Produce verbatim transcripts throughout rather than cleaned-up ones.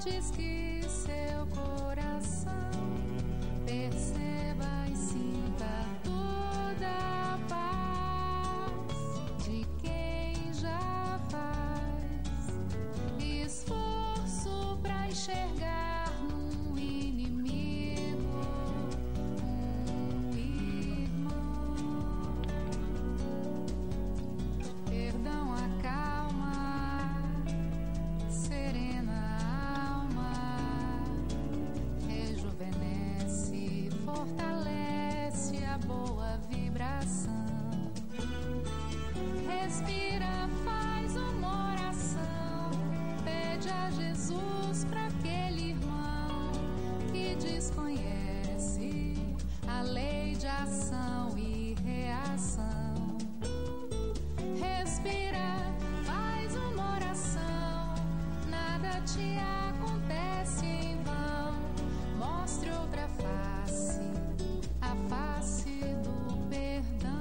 antes que seu coração perceba e sinta toda a paz de quem já faz esforço para enxergar num inimigo um irmão. Perdão acalma, serena a alma, rejuvenesce, fortalece a boa vibração. Respira, faz uma oração, pede a Jesus para aquele irmão que desconhece a lei de ação e reação. Respira, faz uma oração, nada te acontece em vão. Mostre outra face, a face do perdão.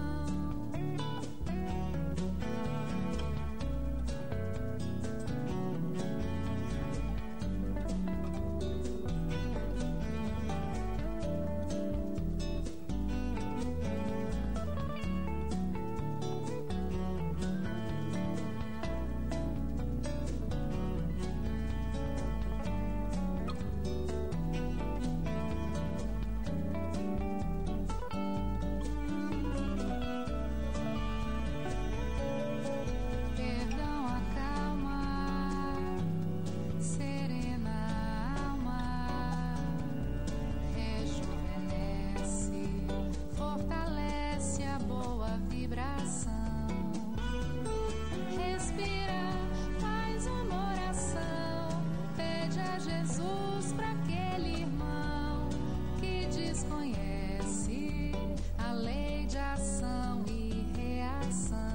Perdão acalma, serena a alma, rejuvenesce, fortalece a boa vibração. Respira, faz uma oração, pede a Jesus para aquele irmão que desconhece a lei de ação e reação.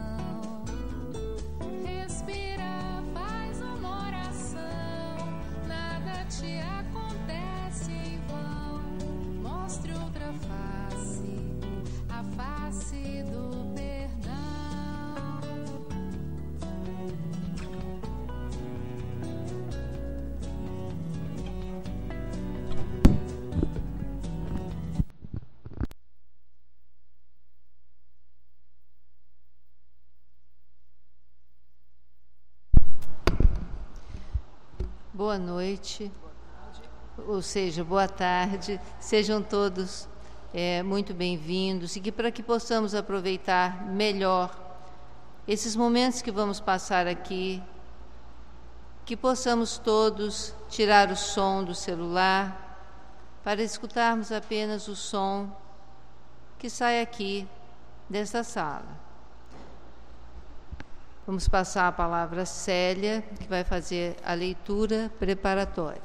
Respira, faz uma oração, nada te acontece em vão. Mostre outra face, a face do perdão. Boa noite, ou seja, boa tarde. Sejam todos é, muito bem-vindos e que para que possamos aproveitar melhor esses momentos que vamos passar aqui, que possamos todos tirar o som do celular para escutarmos apenas o som que sai aqui desta sala. Vamos passar a palavra a Célia, que vai fazer a leitura preparatória.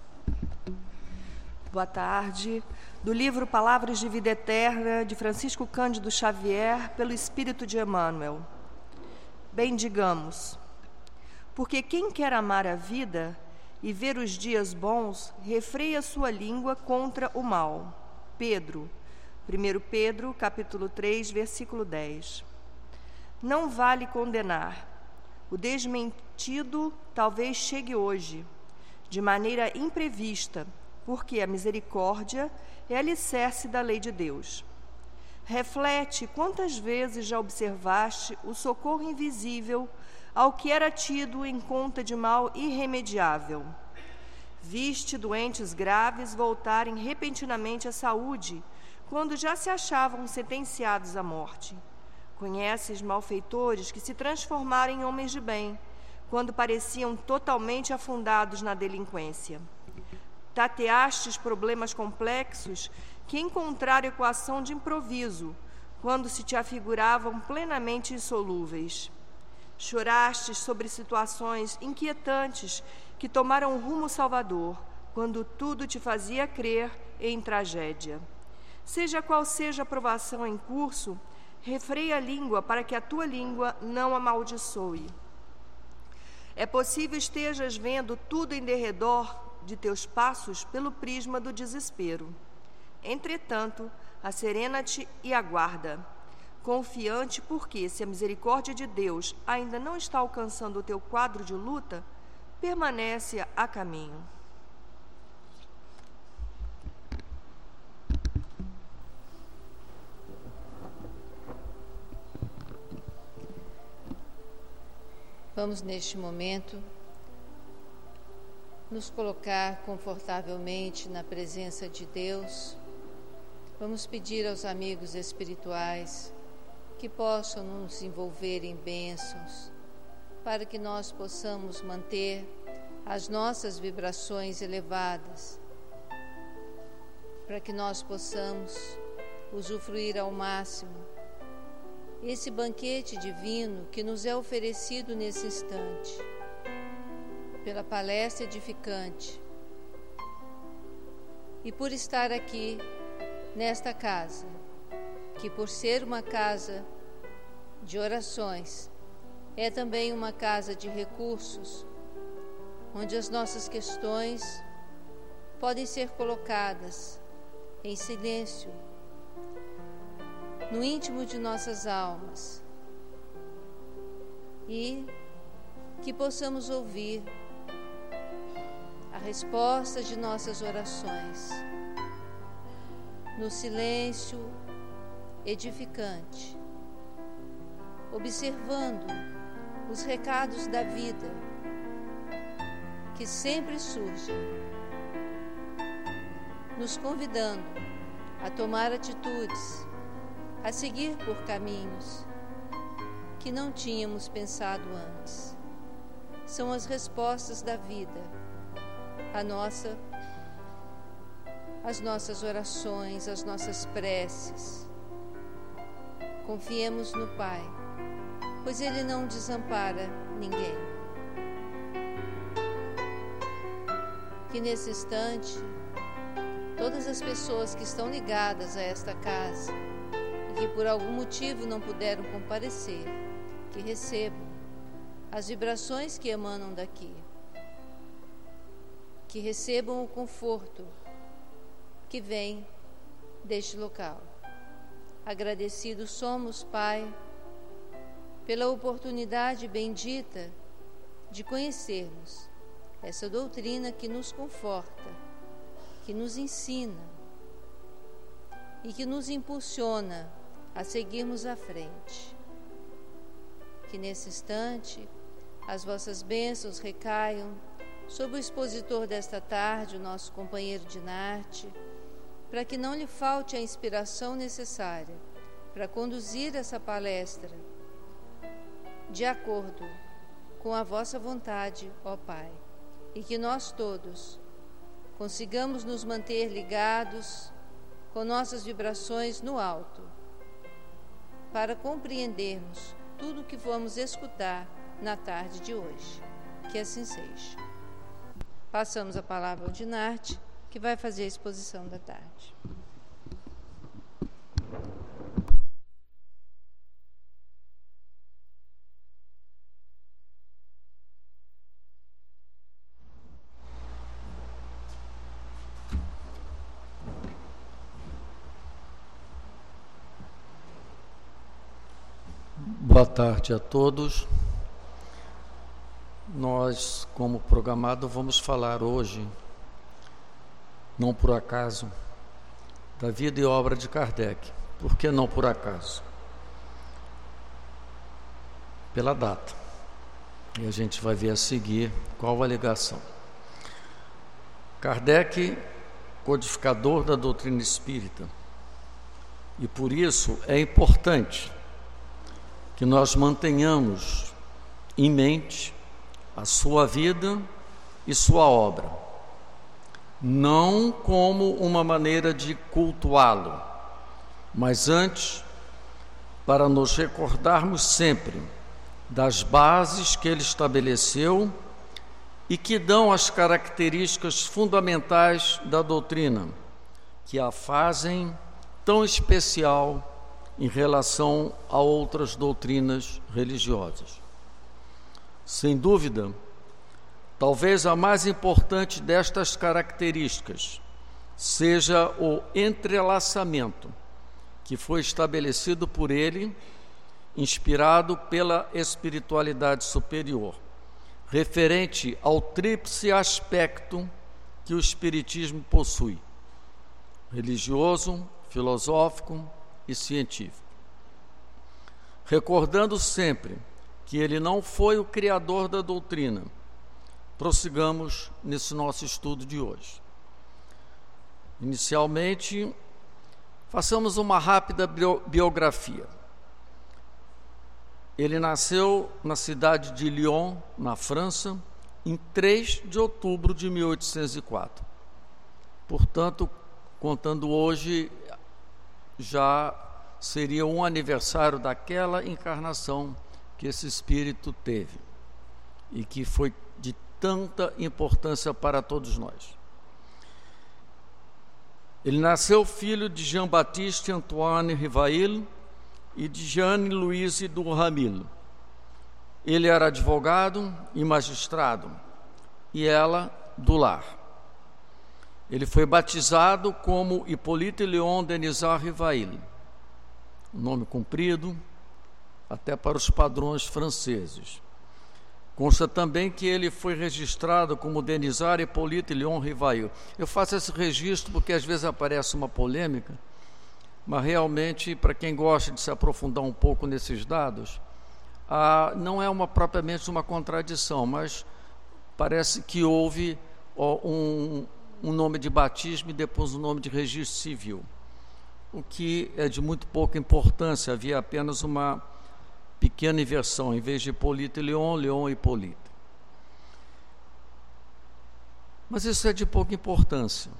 Boa tarde. Do livro Palavras de Vida Eterna, de Francisco Cândido Xavier, pelo Espírito de Emmanuel. Bendigamos. Porque quem quer amar a vida e ver os dias bons, refreia sua língua contra o mal. Pedro, primeiro Pedro, capítulo três, versículo dez. Não vale condenar. O desmentido talvez chegue hoje, de maneira imprevista, porque a misericórdia é alicerce da lei de Deus. Reflete quantas vezes já observaste o socorro invisível ao que era tido em conta de mal irremediável. Viste doentes graves voltarem repentinamente à saúde, quando já se achavam sentenciados à morte. Conheces malfeitores que se transformaram em homens de bem, quando pareciam totalmente afundados na delinquência. Tateastes problemas complexos que encontraram equação de improviso, quando se te afiguravam plenamente insolúveis. Chorastes sobre situações inquietantes que tomaram um rumo salvador, quando tudo te fazia crer em tragédia. Seja qual seja a provação em curso, refreia a língua para que a tua língua não amaldiçoe. É possível estejas vendo tudo em derredor de teus passos pelo prisma do desespero. Entretanto, acerena-te e aguarda, confiante porque, se a misericórdia de Deus ainda não está alcançando o teu quadro de luta, permanece a caminho. Vamos, neste momento, nos colocar confortavelmente na presença de Deus. Vamos pedir aos amigos espirituais que possam nos envolver em bênçãos, para que nós possamos manter as nossas vibrações elevadas, para que nós possamos usufruir ao máximo esse banquete divino que nos é oferecido nesse instante, pela palestra edificante, e por estar aqui nesta casa, que por ser uma casa de orações, é também uma casa de recursos, onde as nossas questões podem ser colocadas em silêncio, no íntimo de nossas almas, e que possamos ouvir a resposta de nossas orações, no silêncio edificante, observando os recados da vida que sempre surgem, nos convidando a tomar atitudes, a seguir por caminhos que não tínhamos pensado antes. São as respostas da vida, a nossa, as nossas orações, as nossas preces. Confiemos no Pai, pois Ele não desampara ninguém. Que nesse instante, todas as pessoas que estão ligadas a esta casa e que por algum motivo não puderam comparecer, que recebam as vibrações que emanam daqui, que recebam o conforto que vem deste local. Agradecidos somos, Pai, pela oportunidade bendita de conhecermos essa doutrina que nos conforta, que nos ensina e que nos impulsiona a seguirmos à frente. Que nesse instante as vossas bênçãos recaiam sobre o expositor desta tarde, o nosso companheiro de Narte, para que não lhe falte a inspiração necessária para conduzir essa palestra de acordo com a vossa vontade, ó Pai, e que nós todos consigamos nos manter ligados com nossas vibrações no alto, para compreendermos tudo o que vamos escutar na tarde de hoje. Que assim seja. Passamos a palavra ao Dinarte, que vai fazer a exposição da tarde. Boa tarde a todos. Nós, como programado, vamos falar hoje, não por acaso, da vida e obra de Kardec. Por que não por acaso? Pela data. E a gente vai ver a seguir qual a ligação. Kardec, codificador da doutrina espírita, e por isso é importante que nós mantenhamos em mente a sua vida e sua obra, não como uma maneira de cultuá-lo, mas antes para nos recordarmos sempre das bases que ele estabeleceu e que dão as características fundamentais da doutrina, que a fazem tão especial em relação a outras doutrinas religiosas. Sem dúvida, talvez a mais importante destas características seja o entrelaçamento que foi estabelecido por ele, inspirado pela espiritualidade superior, referente ao tríplice aspecto que o Espiritismo possui: religioso, filosófico e científico. Recordando sempre que ele não foi o criador da doutrina. Prossigamos nesse nosso estudo de hoje. Inicialmente, façamos uma rápida biografia. Ele nasceu na cidade de Lyon, na França, em três de outubro de mil oitocentos e quatro. Portanto, contando hoje, já seria um aniversário daquela encarnação que esse espírito teve e que foi de tanta importância para todos nós. Ele nasceu filho de Jean-Baptiste Antoine Rivail e de Jeanne-Louise Duhamel. Ele era advogado e magistrado, e ela do lar. Ele foi batizado como Hippolyte Léon Denisard Rivail, um nome comprido até para os padrões franceses. Consta também que ele foi registrado como Denisard Hippolyte Léon Rivail. Eu faço esse registro porque às vezes aparece uma polêmica, mas realmente, para quem gosta de se aprofundar um pouco nesses dados, ah, não é uma, propriamente uma contradição, mas parece que houve ó, um, um nome de batismo e depois um nome de registro civil, o que é de muito pouca importância. Havia apenas uma pequena inversão, em vez de Hippolyte Léon, Léon Hippolyte. Mas isso é de pouca importância.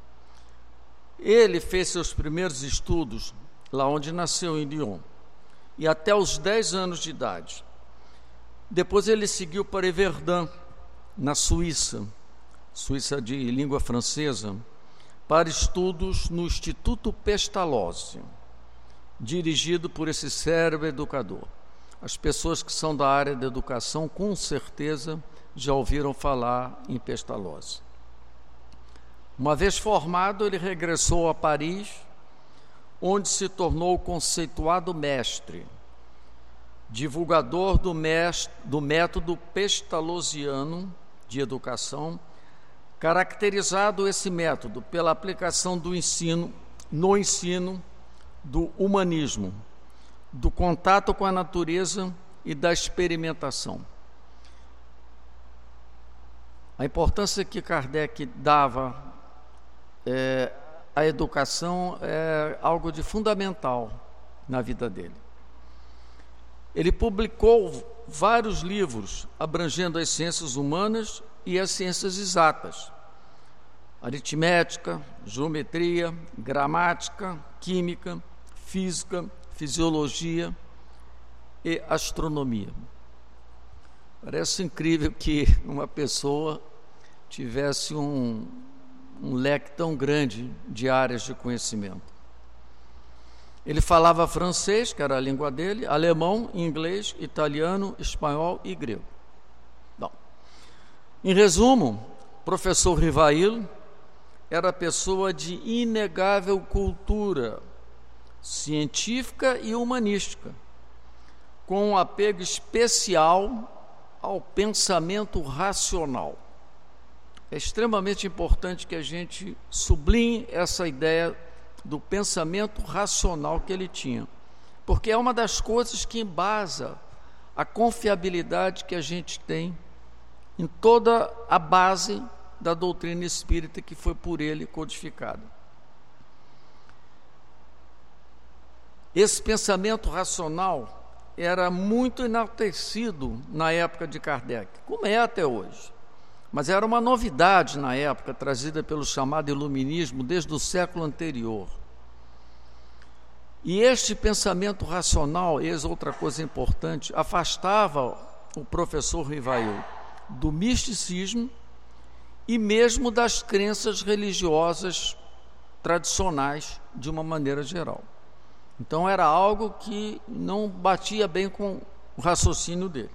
Ele fez seus primeiros estudos lá onde nasceu, em Lyon, e até os dez anos de idade. Depois ele seguiu para Yverdun, na Suíça, Suíça de língua francesa, para estudos no Instituto Pestalozzi, dirigido por esse cérebro educador. As pessoas que são da área da educação, com certeza, já ouviram falar em Pestalozzi. Uma vez formado, ele regressou a Paris, onde se tornou conceituado mestre, divulgador do, mestre, do método pestalozziano de educação, caracterizado esse método pela aplicação do ensino, no ensino do humanismo, do contato com a natureza e da experimentação. A importância que Kardec dava é, à educação é algo de fundamental na vida dele. Ele publicou vários livros abrangendo as ciências humanas e as ciências exatas: aritmética, geometria, gramática, química, física, fisiologia e astronomia. Parece incrível que uma pessoa tivesse um, um leque tão grande de áreas de conhecimento. Ele falava francês, que era a língua dele, alemão, inglês, italiano, espanhol e grego. Bom, em resumo, o professor Rivail era pessoa de inegável cultura científica e humanística, com um apego especial ao pensamento racional. É extremamente importante que a gente sublinhe essa ideia do pensamento racional que ele tinha, porque é uma das coisas que embasa a confiabilidade que a gente tem em toda a base da doutrina espírita que foi por ele codificada. Esse pensamento racional era muito enaltecido na época de Kardec, como é até hoje. Mas era uma novidade na época, trazida pelo chamado iluminismo desde o século anterior. E este pensamento racional, eis outra coisa importante, afastava o professor Rivail do misticismo e mesmo das crenças religiosas tradicionais de uma maneira geral. Então era algo que não batia bem com o raciocínio dele.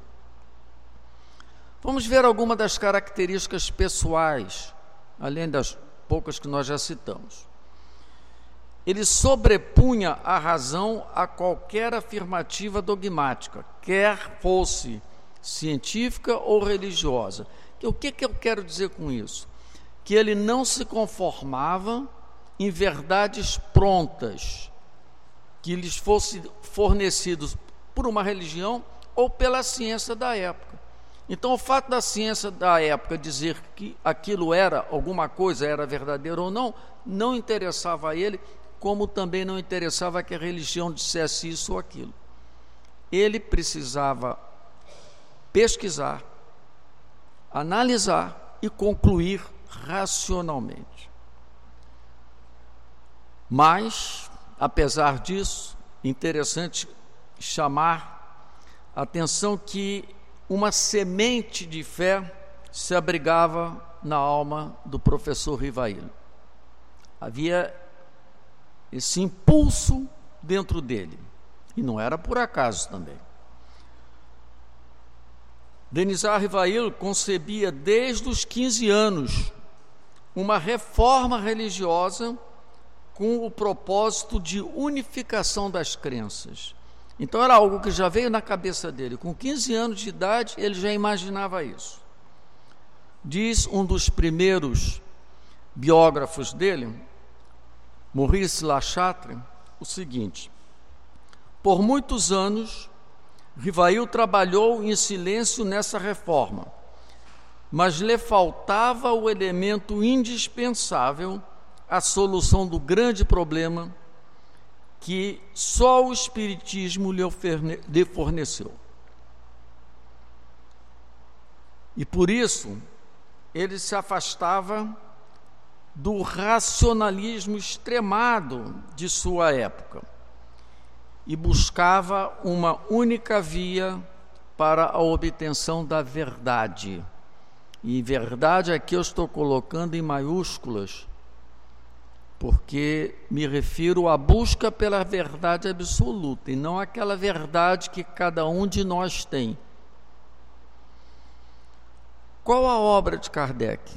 Vamos ver algumas das características pessoais, além das poucas que nós já citamos. Ele sobrepunha a razão a qualquer afirmativa dogmática, quer fosse científica ou religiosa. O que, que eu quero dizer com isso? Que ele não se conformava em verdades prontas, que lhes fossem fornecidos por uma religião ou pela ciência da época. Então, o fato da ciência da época dizer que aquilo era, alguma coisa era verdadeira ou não, não interessava a ele, como também não interessava que a religião dissesse isso ou aquilo. Ele precisava pesquisar, analisar e concluir racionalmente. Mas, apesar disso, interessante chamar a atenção que uma semente de fé se abrigava na alma do professor Rivail. Havia esse impulso dentro dele, e não era por acaso também. Denizar Rivail concebia desde os quinze anos uma reforma religiosa com o propósito de unificação das crenças. Então era algo que já veio na cabeça dele. Com quinze anos de idade, ele já imaginava isso. Diz um dos primeiros biógrafos dele, Maurice Lachatre, o seguinte: por muitos anos, Rivail trabalhou em silêncio nessa reforma, mas lhe faltava o elemento indispensável à solução do grande problema que só o Espiritismo lhe forneceu. E por isso, ele se afastava do racionalismo extremado de sua época e buscava uma única via para a obtenção da verdade. E verdade aqui eu estou colocando em maiúsculas, porque me refiro à busca pela verdade absoluta, e não aquela verdade que cada um de nós tem. Qual a obra de Kardec?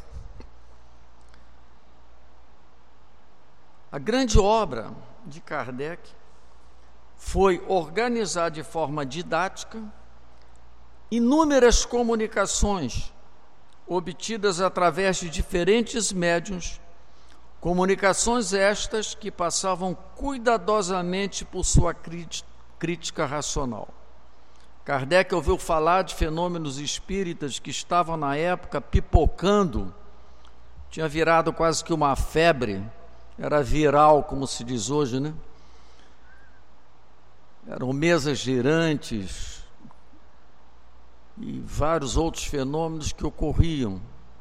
A grande obra de Kardec foi organizar de forma didática inúmeras comunicações obtidas através de diferentes médiuns, comunicações estas que passavam cuidadosamente por sua crítica racional. Kardec ouviu falar de fenômenos espíritas que estavam na época pipocando, tinha virado quase que uma febre, era viral, como se diz hoje, né? Eram mesas girantes e vários outros fenômenos que ocorriam.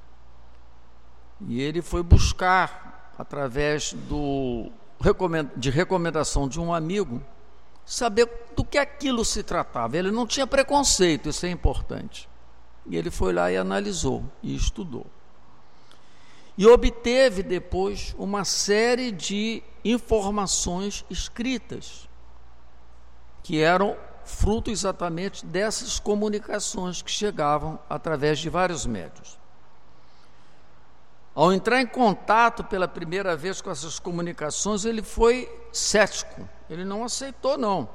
E ele foi buscar, através do, de recomendação de um amigo, saber do que aquilo se tratava. Ele não tinha preconceito, isso é importante. E ele foi lá e analisou e estudou. E obteve depois uma série de informações escritas, que eram fruto exatamente dessas comunicações que chegavam através de vários médiuns. Ao entrar em contato pela primeira vez com essas comunicações, ele foi cético, ele não aceitou não.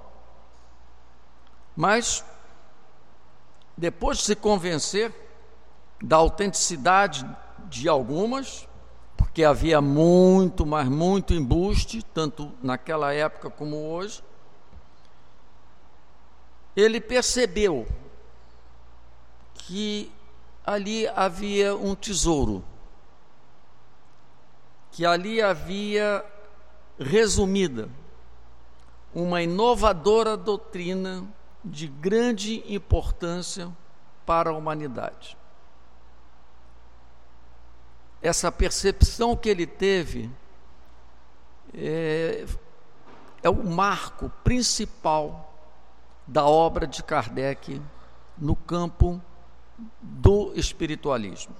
Mas, depois de se convencer da autenticidade de algumas, porque havia muito, mas muito embuste, tanto naquela época como hoje, ele percebeu que ali havia um tesouro, que ali havia resumida uma inovadora doutrina de grande importância para a humanidade. Essa percepção que ele teve é, é o marco principal da obra de Kardec no campo do espiritualismo.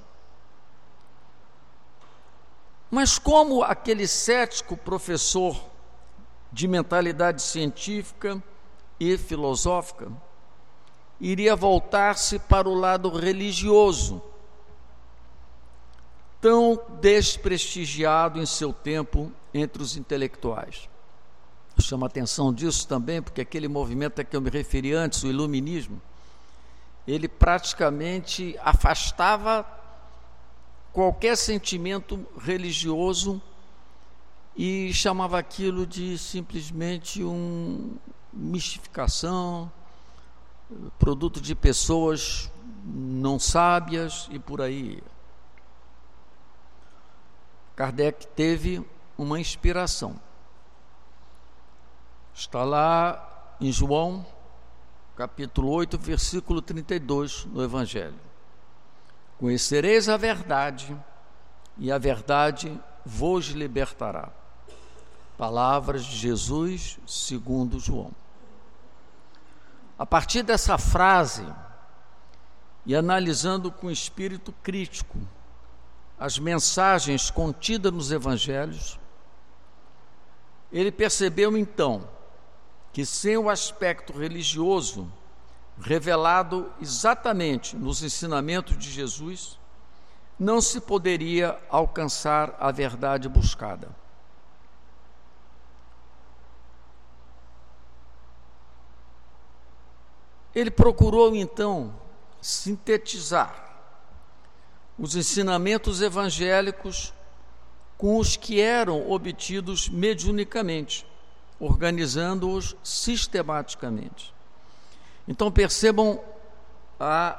Mas como aquele cético professor de mentalidade científica e filosófica iria voltar-se para o lado religioso, tão desprestigiado em seu tempo entre os intelectuais? Chama atenção disso também, porque aquele movimento a que eu me referi antes, o iluminismo, ele praticamente afastava qualquer sentimento religioso e chamava aquilo de simplesmente uma mistificação, produto de pessoas não sábias e por aí. Kardec teve uma inspiração. Está lá em João, capítulo oito, versículo trinta e dois, no Evangelho. Conhecereis a verdade, e a verdade vos libertará. Palavras de Jesus, segundo João. A partir dessa frase, e analisando com espírito crítico as mensagens contidas nos Evangelhos, ele percebeu então que sem o aspecto religioso revelado exatamente nos ensinamentos de Jesus, não se poderia alcançar a verdade buscada. Ele procurou então sintetizar os ensinamentos evangélicos com os que eram obtidos mediunicamente, organizando-os sistematicamente. Então percebam a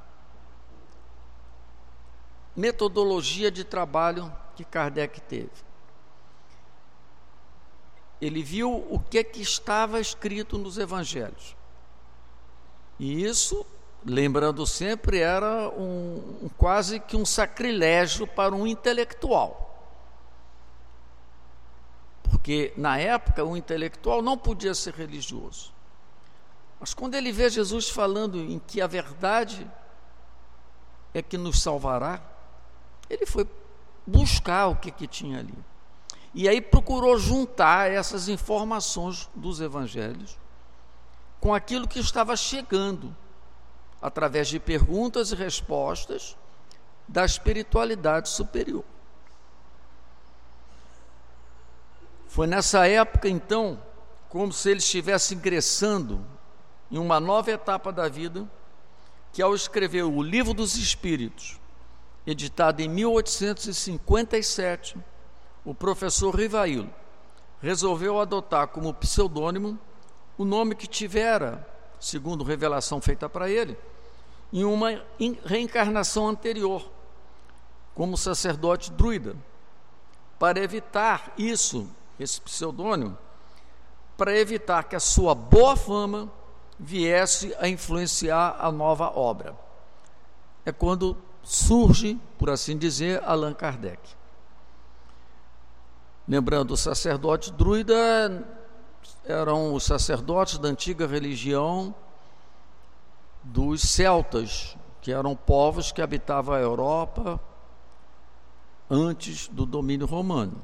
metodologia de trabalho que Kardec teve. Ele viu o que, que estava escrito nos evangelhos. E isso, lembrando sempre, era um, um, quase que um sacrilégio para um intelectual. Porque, na época, o intelectual não podia ser religioso. Mas quando ele vê Jesus falando em que a verdade é que nos salvará, ele foi buscar o que, que tinha ali. E aí procurou juntar essas informações dos evangelhos com aquilo que estava chegando, através de perguntas e respostas da espiritualidade superior. Foi nessa época, então, como se ele estivesse ingressando em uma nova etapa da vida, que ao escrever o Livro dos Espíritos, editado em mil oitocentos e cinquenta e sete, o professor Rivailo resolveu adotar como pseudônimo o nome que tivera, segundo revelação feita para ele, em uma reencarnação anterior, como sacerdote druida, para evitar isso, esse pseudônimo, para evitar que a sua boa fama viesse a influenciar a nova obra. É quando surge, por assim dizer, Allan Kardec. Lembrando, o sacerdote druida eram os sacerdotes da antiga religião dos celtas, que eram povos que habitavam a Europa antes do domínio romano.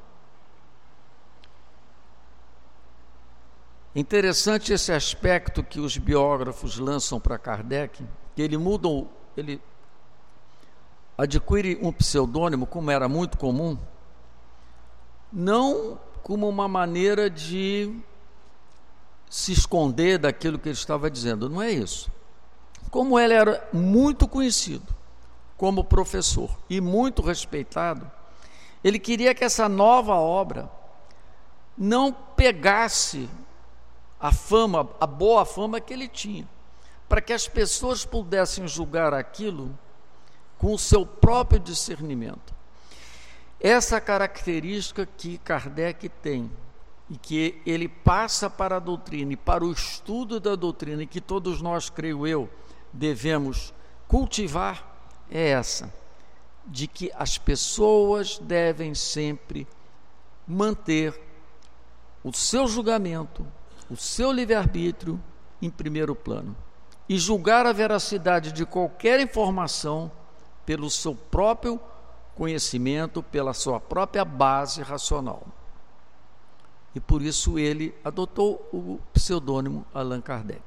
Interessante esse aspecto que os biógrafos lançam para Kardec, que ele muda, ele adquire um pseudônimo, como era muito comum, não como uma maneira de se esconder daquilo que ele estava dizendo, não é isso. Como ele era muito conhecido como professor e muito respeitado, ele queria que essa nova obra não pegasse a fama, a boa fama que ele tinha, para que as pessoas pudessem julgar aquilo com o seu próprio discernimento. Essa característica que Kardec tem e que ele passa para a doutrina e para o estudo da doutrina, e que todos nós, creio eu, devemos cultivar, é essa, de que as pessoas devem sempre manter o seu julgamento, o seu livre-arbítrio em primeiro plano e julgar a veracidade de qualquer informação pelo seu próprio conhecimento, pela sua própria base racional. E por isso ele adotou o pseudônimo Allan Kardec.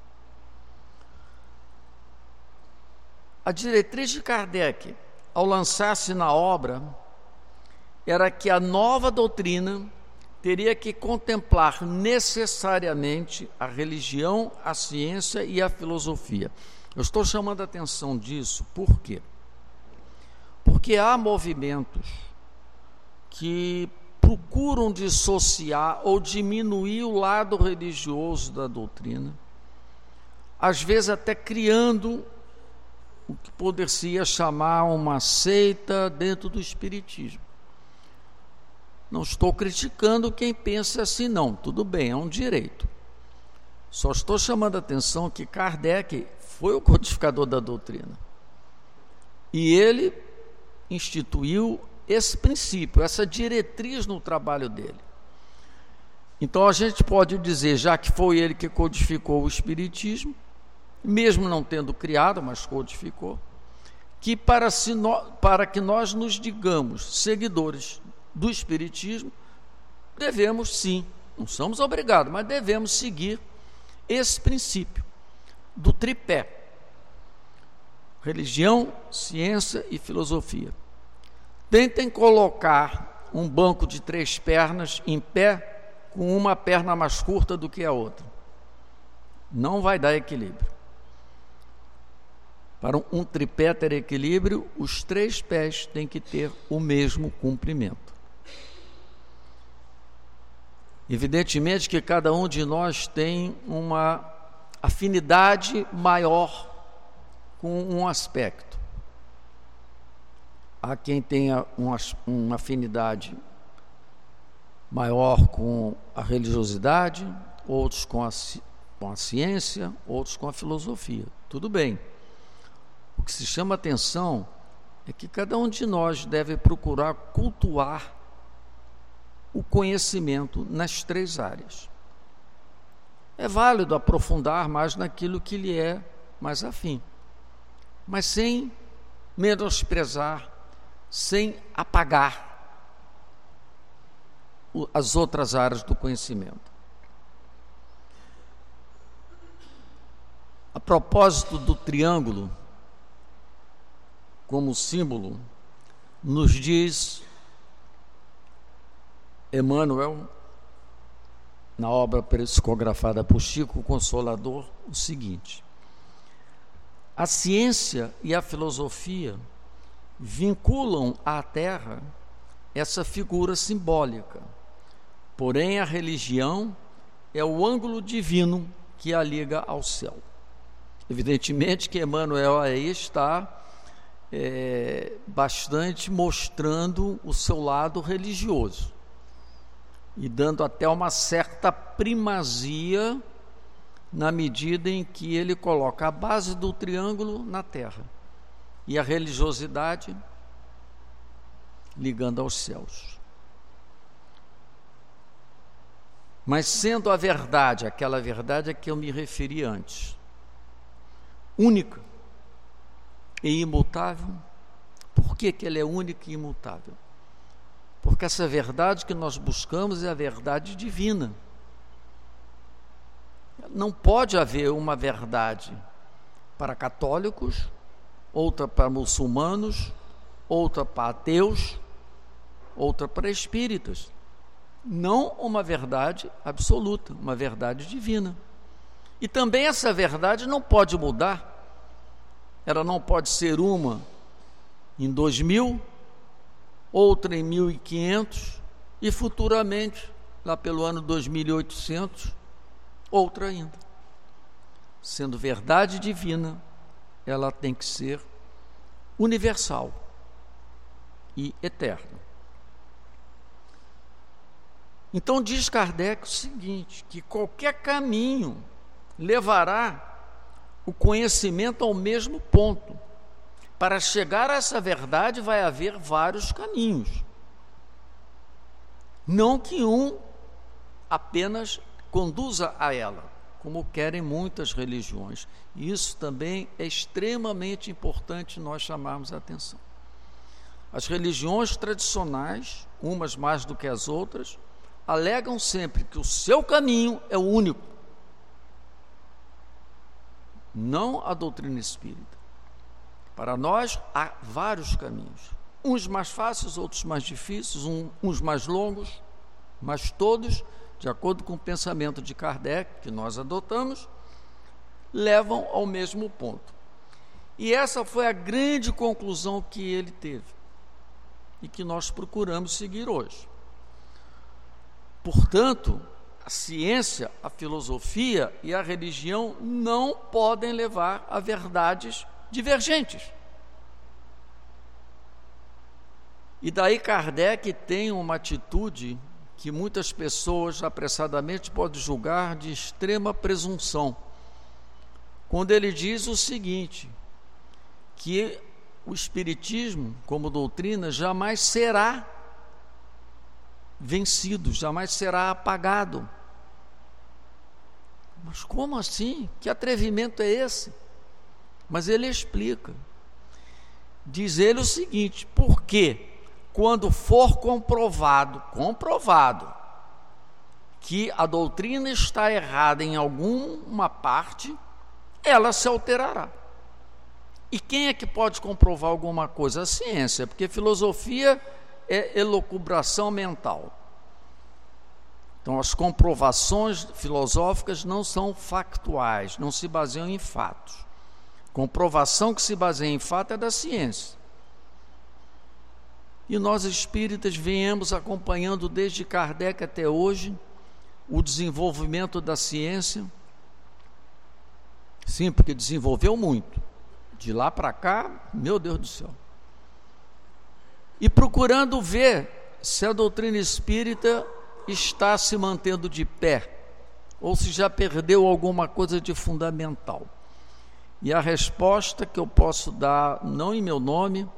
A diretriz de Kardec, ao lançar-se na obra, era que a nova doutrina teria que contemplar necessariamente a religião, a ciência e a filosofia. Eu estou chamando a atenção disso, por quê? Porque há movimentos que procuram dissociar ou diminuir o lado religioso da doutrina, às vezes até criando o que poderia chamar uma seita dentro do espiritismo. Não estou criticando quem pensa assim, não, tudo bem, é um direito. Só estou chamando a atenção que Kardec foi o codificador da doutrina. E ele instituiu esse princípio, essa diretriz no trabalho dele. Então a gente pode dizer, já que foi ele que codificou o espiritismo, mesmo não tendo criado, mas codificou, que para, se no, para que nós nos digamos seguidores do espiritismo, devemos sim, não somos obrigados, mas devemos seguir esse princípio do tripé: religião, ciência e filosofia. Tentem colocar um banco de três pernas em pé com uma perna mais curta do que a outra. Não vai dar equilíbrio. Para um tripé ter equilíbrio, os três pés têm que ter o mesmo comprimento. Evidentemente que cada um de nós tem uma afinidade maior com um aspecto. Há quem tenha uma, uma afinidade maior com a religiosidade, outros com a, com a ciência, outros com a filosofia. Tudo bem. O que se chama atenção é que cada um de nós deve procurar cultuar o conhecimento nas três áreas. É válido aprofundar mais naquilo que lhe é mais afim, mas sem menosprezar, sem apagar as outras áreas do conhecimento. A propósito do triângulo como símbolo, nos diz Emmanuel, na obra psicografada por Chico Consolador, o seguinte: a ciência e a filosofia vinculam à Terra essa figura simbólica, porém a religião é o ângulo divino que a liga ao céu. Evidentemente que Emmanuel aí está é, bastante mostrando o seu lado religioso e dando até uma certa primazia na medida em que ele coloca a base do triângulo na Terra e a religiosidade ligando aos céus. Mas sendo a verdade, aquela verdade a que eu me referi antes, única e imutável, por que que ela é única e imutável? Porque essa verdade que nós buscamos é a verdade divina. Não pode haver uma verdade para católicos, outra para muçulmanos, outra para ateus, outra para espíritas. Não uma verdade absoluta, uma verdade divina. E também essa verdade não pode mudar. Ela não pode ser uma em dois mil, outra em mil e quinhentos e futuramente, lá pelo ano dois mil e oitocentos, outra ainda. Sendo verdade divina, ela tem que ser universal e eterna. Então diz Kardec o seguinte, que qualquer caminho levará o conhecimento ao mesmo ponto. Para chegar a essa verdade vai haver vários caminhos. Não que um apenas conduza a ela, como querem muitas religiões. E isso também é extremamente importante nós chamarmos a atenção. As religiões tradicionais, umas mais do que as outras, alegam sempre que o seu caminho é o único. Não a doutrina espírita. Para nós há vários caminhos, uns mais fáceis, outros mais difíceis, um, uns mais longos, mas todos, de acordo com o pensamento de Kardec, que nós adotamos, levam ao mesmo ponto. E essa foi a grande conclusão que ele teve e que nós procuramos seguir hoje. Portanto, a ciência, a filosofia e a religião não podem levar a verdades divergentes. E daí Kardec tem uma atitude que muitas pessoas apressadamente podem julgar de extrema presunção, quando ele diz o seguinte, que o Espiritismo, como doutrina, jamais será vencido, jamais será apagado. Mas como assim? Que atrevimento é esse? Mas ele explica. Diz ele o seguinte, porque quando for comprovado, comprovado, que a doutrina está errada em alguma parte, ela se alterará. E quem é que pode comprovar alguma coisa? A ciência, porque filosofia é elucubração mental. Então, as comprovações filosóficas não são factuais, não se baseiam em fatos. Comprovação que se baseia em fato é da ciência. E nós espíritas viemos acompanhando desde Kardec até hoje o desenvolvimento da ciência. Sim, porque desenvolveu muito. De lá para cá, meu Deus do céu. E procurando ver se a doutrina espírita está se mantendo de pé, ou se já perdeu alguma coisa de fundamental. E a resposta que eu posso dar, não em meu nome,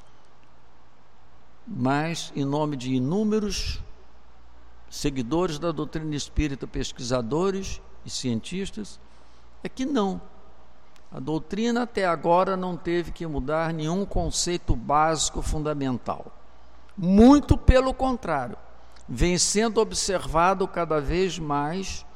mas em nome de inúmeros seguidores da doutrina espírita, pesquisadores e cientistas, é que não. A doutrina até agora não teve que mudar nenhum conceito básico fundamental. Muito pelo contrário, vem sendo observado cada vez mais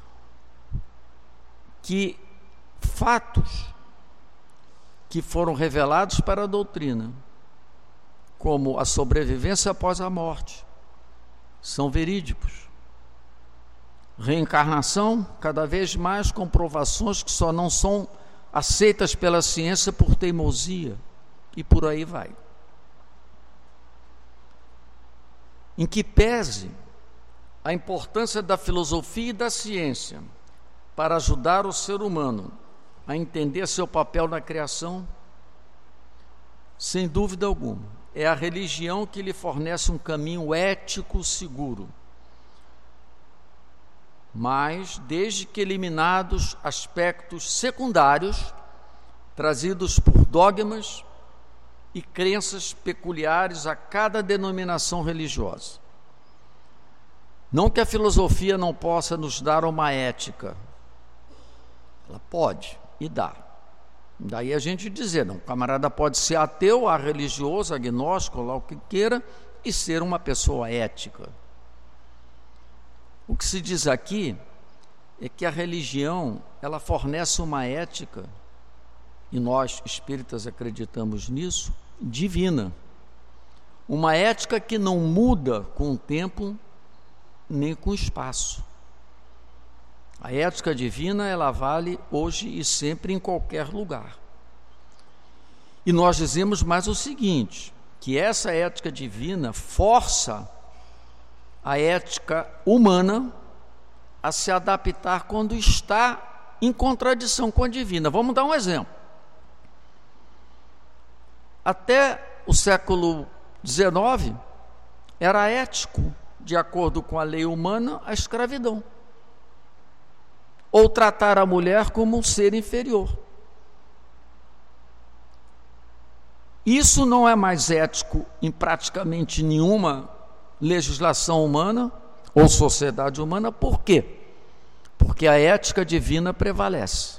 que fatos que foram revelados para a doutrina, como a sobrevivência após a morte, são verídicos. Reencarnação, cada vez mais comprovações que só não são aceitas pela ciência por teimosia, e por aí vai. Em que pese a importância da filosofia e da ciência para ajudar o ser humano a entender seu papel na criação, sem dúvida alguma, é a religião que lhe fornece um caminho ético seguro. Mas, desde que eliminados aspectos secundários, trazidos por dogmas e crenças peculiares a cada denominação religiosa. Não que a filosofia não possa nos dar uma ética, ela pode e dá. Daí a gente dizer, não, o camarada pode ser ateu, religioso, agnóstico, lá o que queira, e ser uma pessoa ética. O que se diz aqui é que a religião, ela fornece uma ética, e nós espíritas acreditamos nisso, divina. Uma ética que não muda com o tempo nem com o espaço. A ética divina, ela vale hoje e sempre em qualquer lugar. E nós dizemos mais o seguinte, que essa ética divina força a ética humana a se adaptar quando está em contradição com a divina. Vamos dar um exemplo. Até o século dezenove, era ético, de acordo com a lei humana, a escravidão. Ou tratar a mulher como um ser inferior. Isso não é mais ético em praticamente nenhuma legislação humana ou sociedade humana. Por quê? Porque a ética divina prevalece.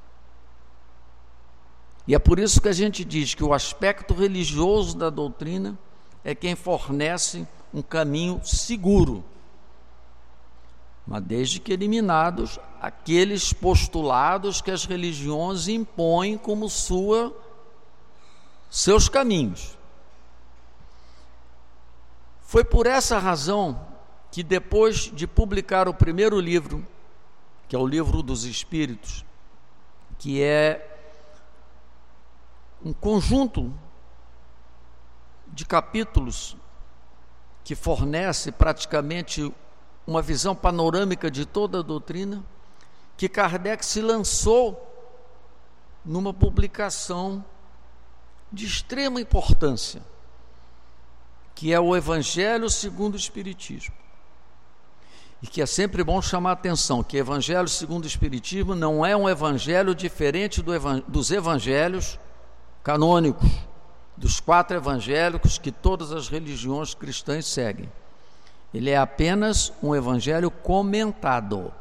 E é por isso que a gente diz que o aspecto religioso da doutrina é quem fornece um caminho seguro, mas desde que eliminados aqueles postulados que as religiões impõem como sua, seus caminhos. Foi por essa razão que, depois de publicar o primeiro livro, que é o Livro dos Espíritos, que é um conjunto de capítulos que fornece praticamente uma visão panorâmica de toda a doutrina, que Kardec se lançou numa publicação de extrema importância, que é o Evangelho segundo o Espiritismo. E que é sempre bom chamar a atenção, que Evangelho segundo o Espiritismo não é um evangelho diferente do evan- dos evangelhos canônicos, dos quatro evangélicos que todas as religiões cristãs seguem. Ele é apenas um evangelho comentado,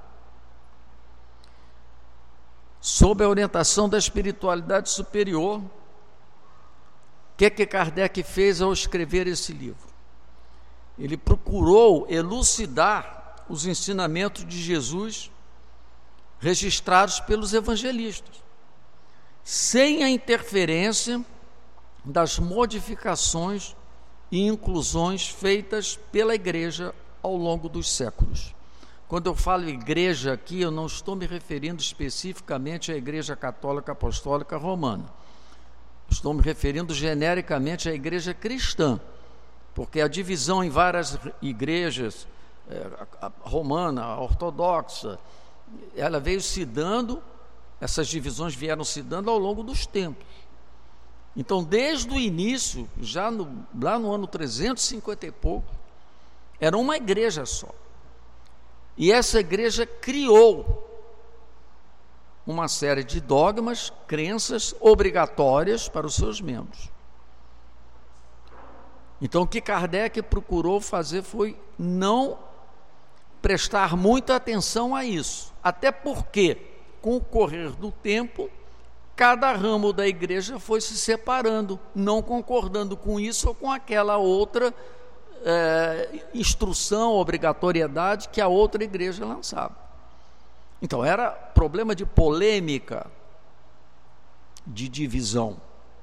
sob a orientação da espiritualidade superior. O que é que Kardec fez ao escrever esse livro? Ele procurou elucidar os ensinamentos de Jesus registrados pelos evangelistas, sem a interferência das modificações e inclusões feitas pela Igreja ao longo dos séculos. Quando eu falo igreja aqui, eu não estou me referindo especificamente à Igreja Católica Apostólica Romana. Estou me referindo genericamente à Igreja Cristã, porque a divisão em várias igrejas, a, a romana, a ortodoxa, ela veio se dando, essas divisões vieram se dando ao longo dos tempos. Então, desde o início, já no, lá no ano trezentos e cinquenta e pouco, era uma igreja só. E essa igreja criou uma série de dogmas, crenças obrigatórias para os seus membros. Então, o que Kardec procurou fazer foi não prestar muita atenção a isso, até porque, com o correr do tempo, cada ramo da igreja foi se separando, não concordando com isso ou com aquela outra é, instrução, obrigatoriedade que a outra igreja lançava. Então, era problema de polêmica, de divisão.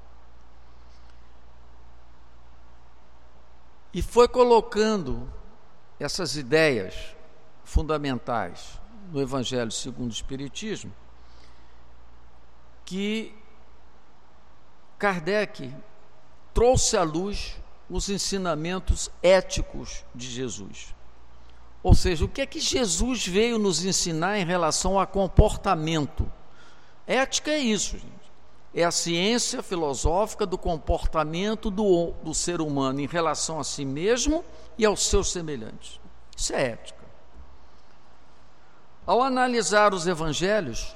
E foi colocando essas ideias fundamentais no Evangelho segundo o Espiritismo que Kardec trouxe à luz os ensinamentos éticos de Jesus. Ou seja, o que é que Jesus veio nos ensinar em relação a comportamento? Ética é isso, gente. É a ciência filosófica do comportamento do, do ser humano em relação a si mesmo e aos seus semelhantes. Isso é ética. Ao analisar os evangelhos,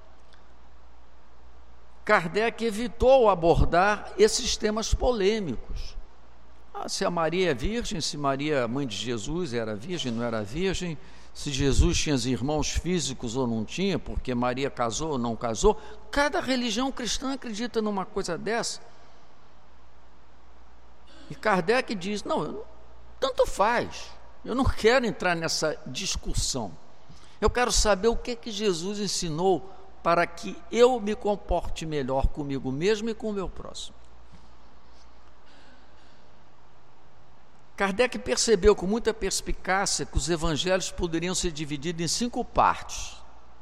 Kardec evitou abordar esses temas polêmicos. Ah, se a Maria é virgem, se Maria, mãe de Jesus, era virgem, não era virgem, se Jesus tinha irmãos físicos ou não tinha, porque Maria casou ou não casou. Cada religião cristã acredita numa coisa dessa. E Kardec diz, não, tanto faz, eu não quero entrar nessa discussão. Eu quero saber o que é que Jesus ensinou para que eu me comporte melhor comigo mesmo e com o meu próximo. Kardec percebeu com muita perspicácia que os evangelhos poderiam ser divididos em cinco partes.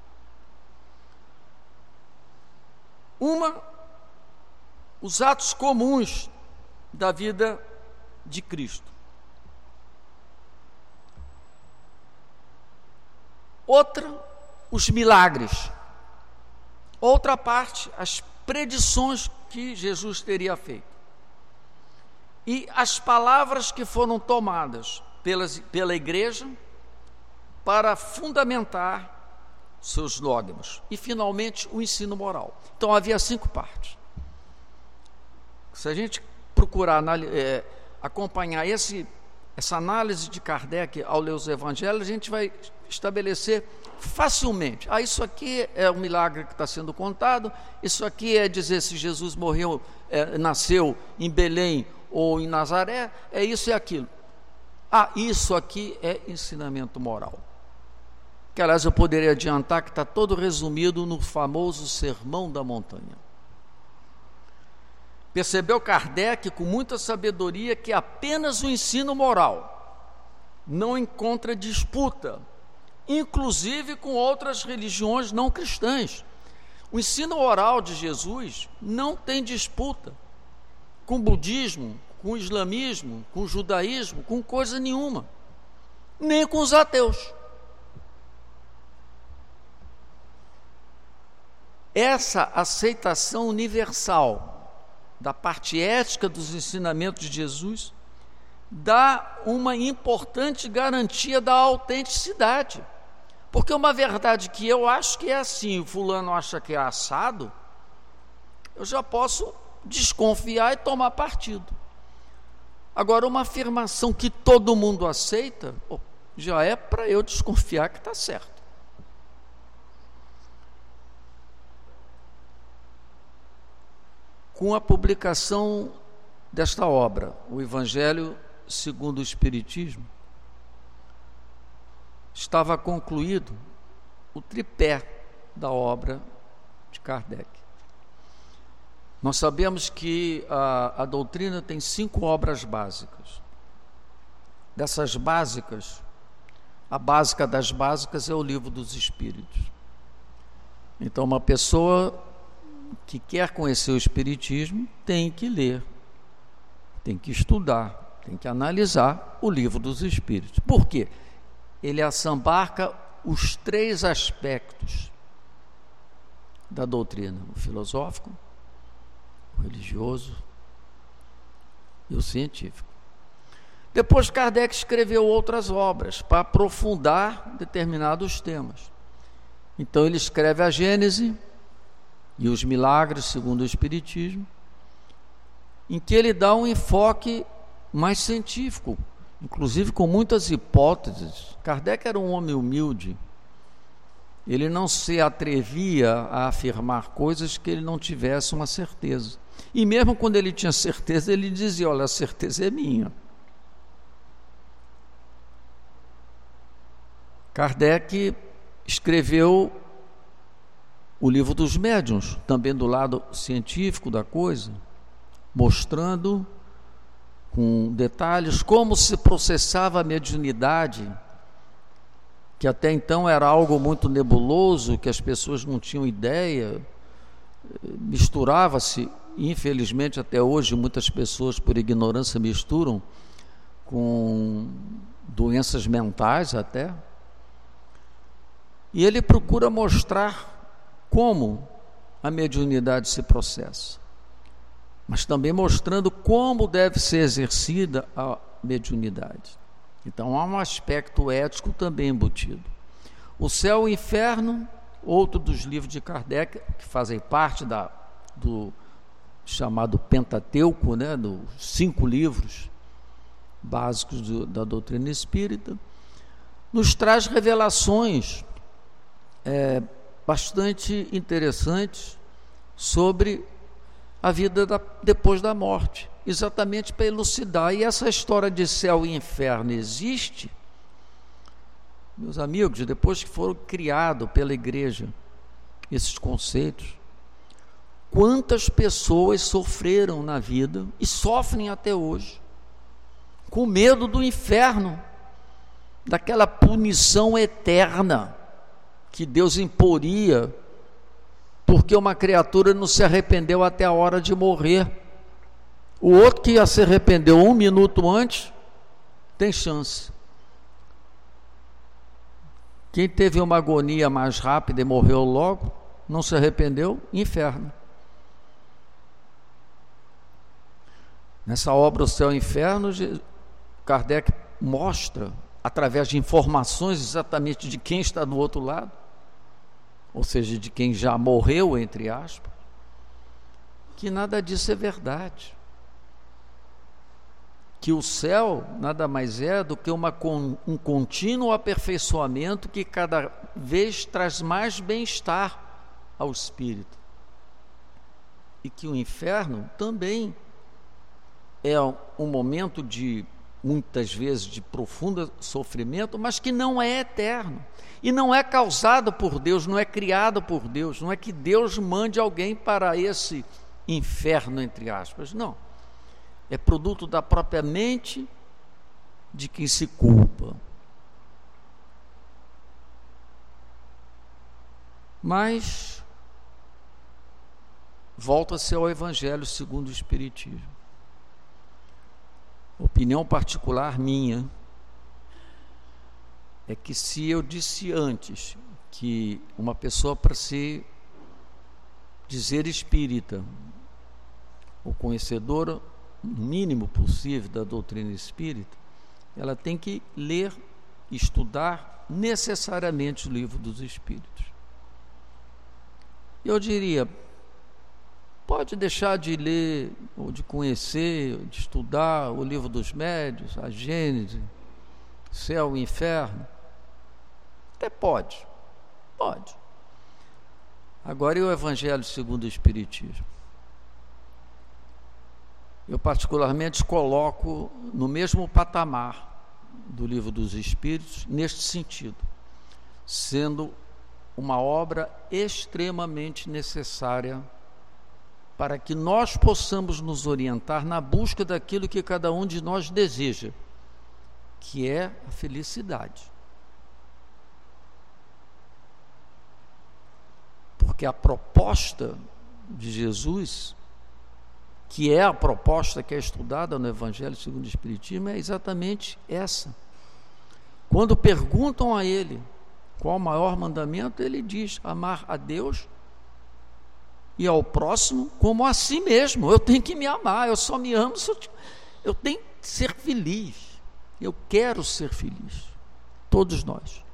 Uma, os atos comuns da vida de Cristo. Outra, os milagres. Outra parte, as predições que Jesus teria feito. E as palavras que foram tomadas pelas, pela igreja para fundamentar seus dogmas. E, finalmente, o ensino moral. Então, havia cinco partes. Se a gente procurar é, acompanhar esse, essa análise de Kardec ao ler os evangelhos, a gente vai estabelecer facilmente. Ah, isso aqui é um milagre que está sendo contado, isso aqui é dizer se Jesus morreu, é, nasceu em Belém ou em Nazaré, é isso e aquilo. Ah, isso aqui é ensinamento moral. Que, aliás, eu poderia adiantar que está todo resumido no famoso Sermão da Montanha. Percebeu Kardec com muita sabedoria que apenas o ensino moral não encontra disputa, inclusive com outras religiões não cristãs. O ensino oral de Jesus não tem disputa com o budismo, com o islamismo, com o judaísmo, com coisa nenhuma. nem com os ateus. Essa aceitação universal da parte ética dos ensinamentos de Jesus dá uma importante garantia da autenticidade. Porque uma verdade que eu acho que é assim, o fulano acha que é assado, eu já posso desconfiar e tomar partido. Agora, uma afirmação que todo mundo aceita, já é para eu desconfiar que está certo. Com a publicação desta obra, o Evangelho segundo o Espiritismo, estava concluído o tripé da obra de Kardec. Nós sabemos que a, a doutrina tem cinco obras básicas. Dessas básicas, a básica das básicas é o Livro dos Espíritos. Então, uma pessoa que quer conhecer o Espiritismo tem que ler, tem que estudar, tem que analisar o Livro dos Espíritos. Por quê? Ele assambarca os três aspectos da doutrina: o filosófico, o religioso e o científico. Depois Kardec escreveu outras obras para aprofundar determinados temas. Então ele escreve a Gênese e os Milagres segundo o Espiritismo, em que ele dá um enfoque mais científico, inclusive com muitas hipóteses. Kardec era um homem humilde, ele não se atrevia a afirmar coisas que ele não tivesse uma certeza, e mesmo quando ele tinha certeza, ele dizia: olha, a certeza é minha. Kardec escreveu o Livro dos Médiuns, também do lado científico da coisa, mostrando com detalhes como se processava a mediunidade, que até então era algo muito nebuloso, que as pessoas não tinham ideia, misturava-se, infelizmente até hoje muitas pessoas por ignorância misturam com doenças mentais até, e ele procura mostrar como a mediunidade se processa, mas também mostrando como deve ser exercida a mediunidade. Então há um aspecto ético também embutido. O Céu e o Inferno, outro dos livros de Kardec, que fazem parte da, do chamado Pentateuco, né, dos cinco livros básicos do, da doutrina espírita, nos traz revelações é, bastante interessantes sobre a vida da, depois da morte, exatamente para elucidar. E essa história de céu e inferno existe, meus amigos, depois que foram criados pela igreja esses conceitos. Quantas pessoas sofreram na vida e sofrem até hoje, com medo do inferno, daquela punição eterna que Deus imporia, porque uma criatura não se arrependeu até a hora de morrer. O outro que já se arrependeu um minuto antes, tem chance. Quem teve uma agonia mais rápida e morreu logo, não se arrependeu, inferno. Nessa obra O Céu e o Inferno, Kardec mostra, através de informações exatamente de quem está do outro lado, ou seja, de quem já morreu, entre aspas, que nada disso é verdade. Que o céu nada mais é do que uma, um contínuo aperfeiçoamento que cada vez traz mais bem-estar ao espírito. E que o inferno também é um momento de, muitas vezes, de profundo sofrimento, mas que não é eterno. E não é causado por Deus, não é criado por Deus, não é que Deus mande alguém para esse inferno, entre aspas, não. É produto da própria mente de quem se culpa. Mas volta-se ao Evangelho segundo o Espiritismo. Opinião particular minha, é que se eu disse antes que uma pessoa, para se dizer espírita, ou conhecedora, no mínimo possível, da doutrina espírita, ela tem que ler, estudar necessariamente o Livro dos Espíritos. Eu diria, pode deixar de ler, ou de conhecer, de estudar o Livro dos Médiuns, a Gênese, Céu e Inferno. Até pode, pode. Agora, e o Evangelho segundo o Espiritismo? Eu particularmente coloco no mesmo patamar do Livro dos Espíritos, neste sentido, sendo uma obra extremamente necessária para que nós possamos nos orientar na busca daquilo que cada um de nós deseja, que é a felicidade. Porque a proposta de Jesus, que é a proposta que é estudada no Evangelho segundo o Espiritismo, é exatamente essa. Quando perguntam a ele qual o maior mandamento, ele diz: amar a Deus e ao próximo como a si mesmo. Eu tenho que me amar, eu só me amo se eu, eu tenho que ser feliz. Eu quero ser feliz, todos nós.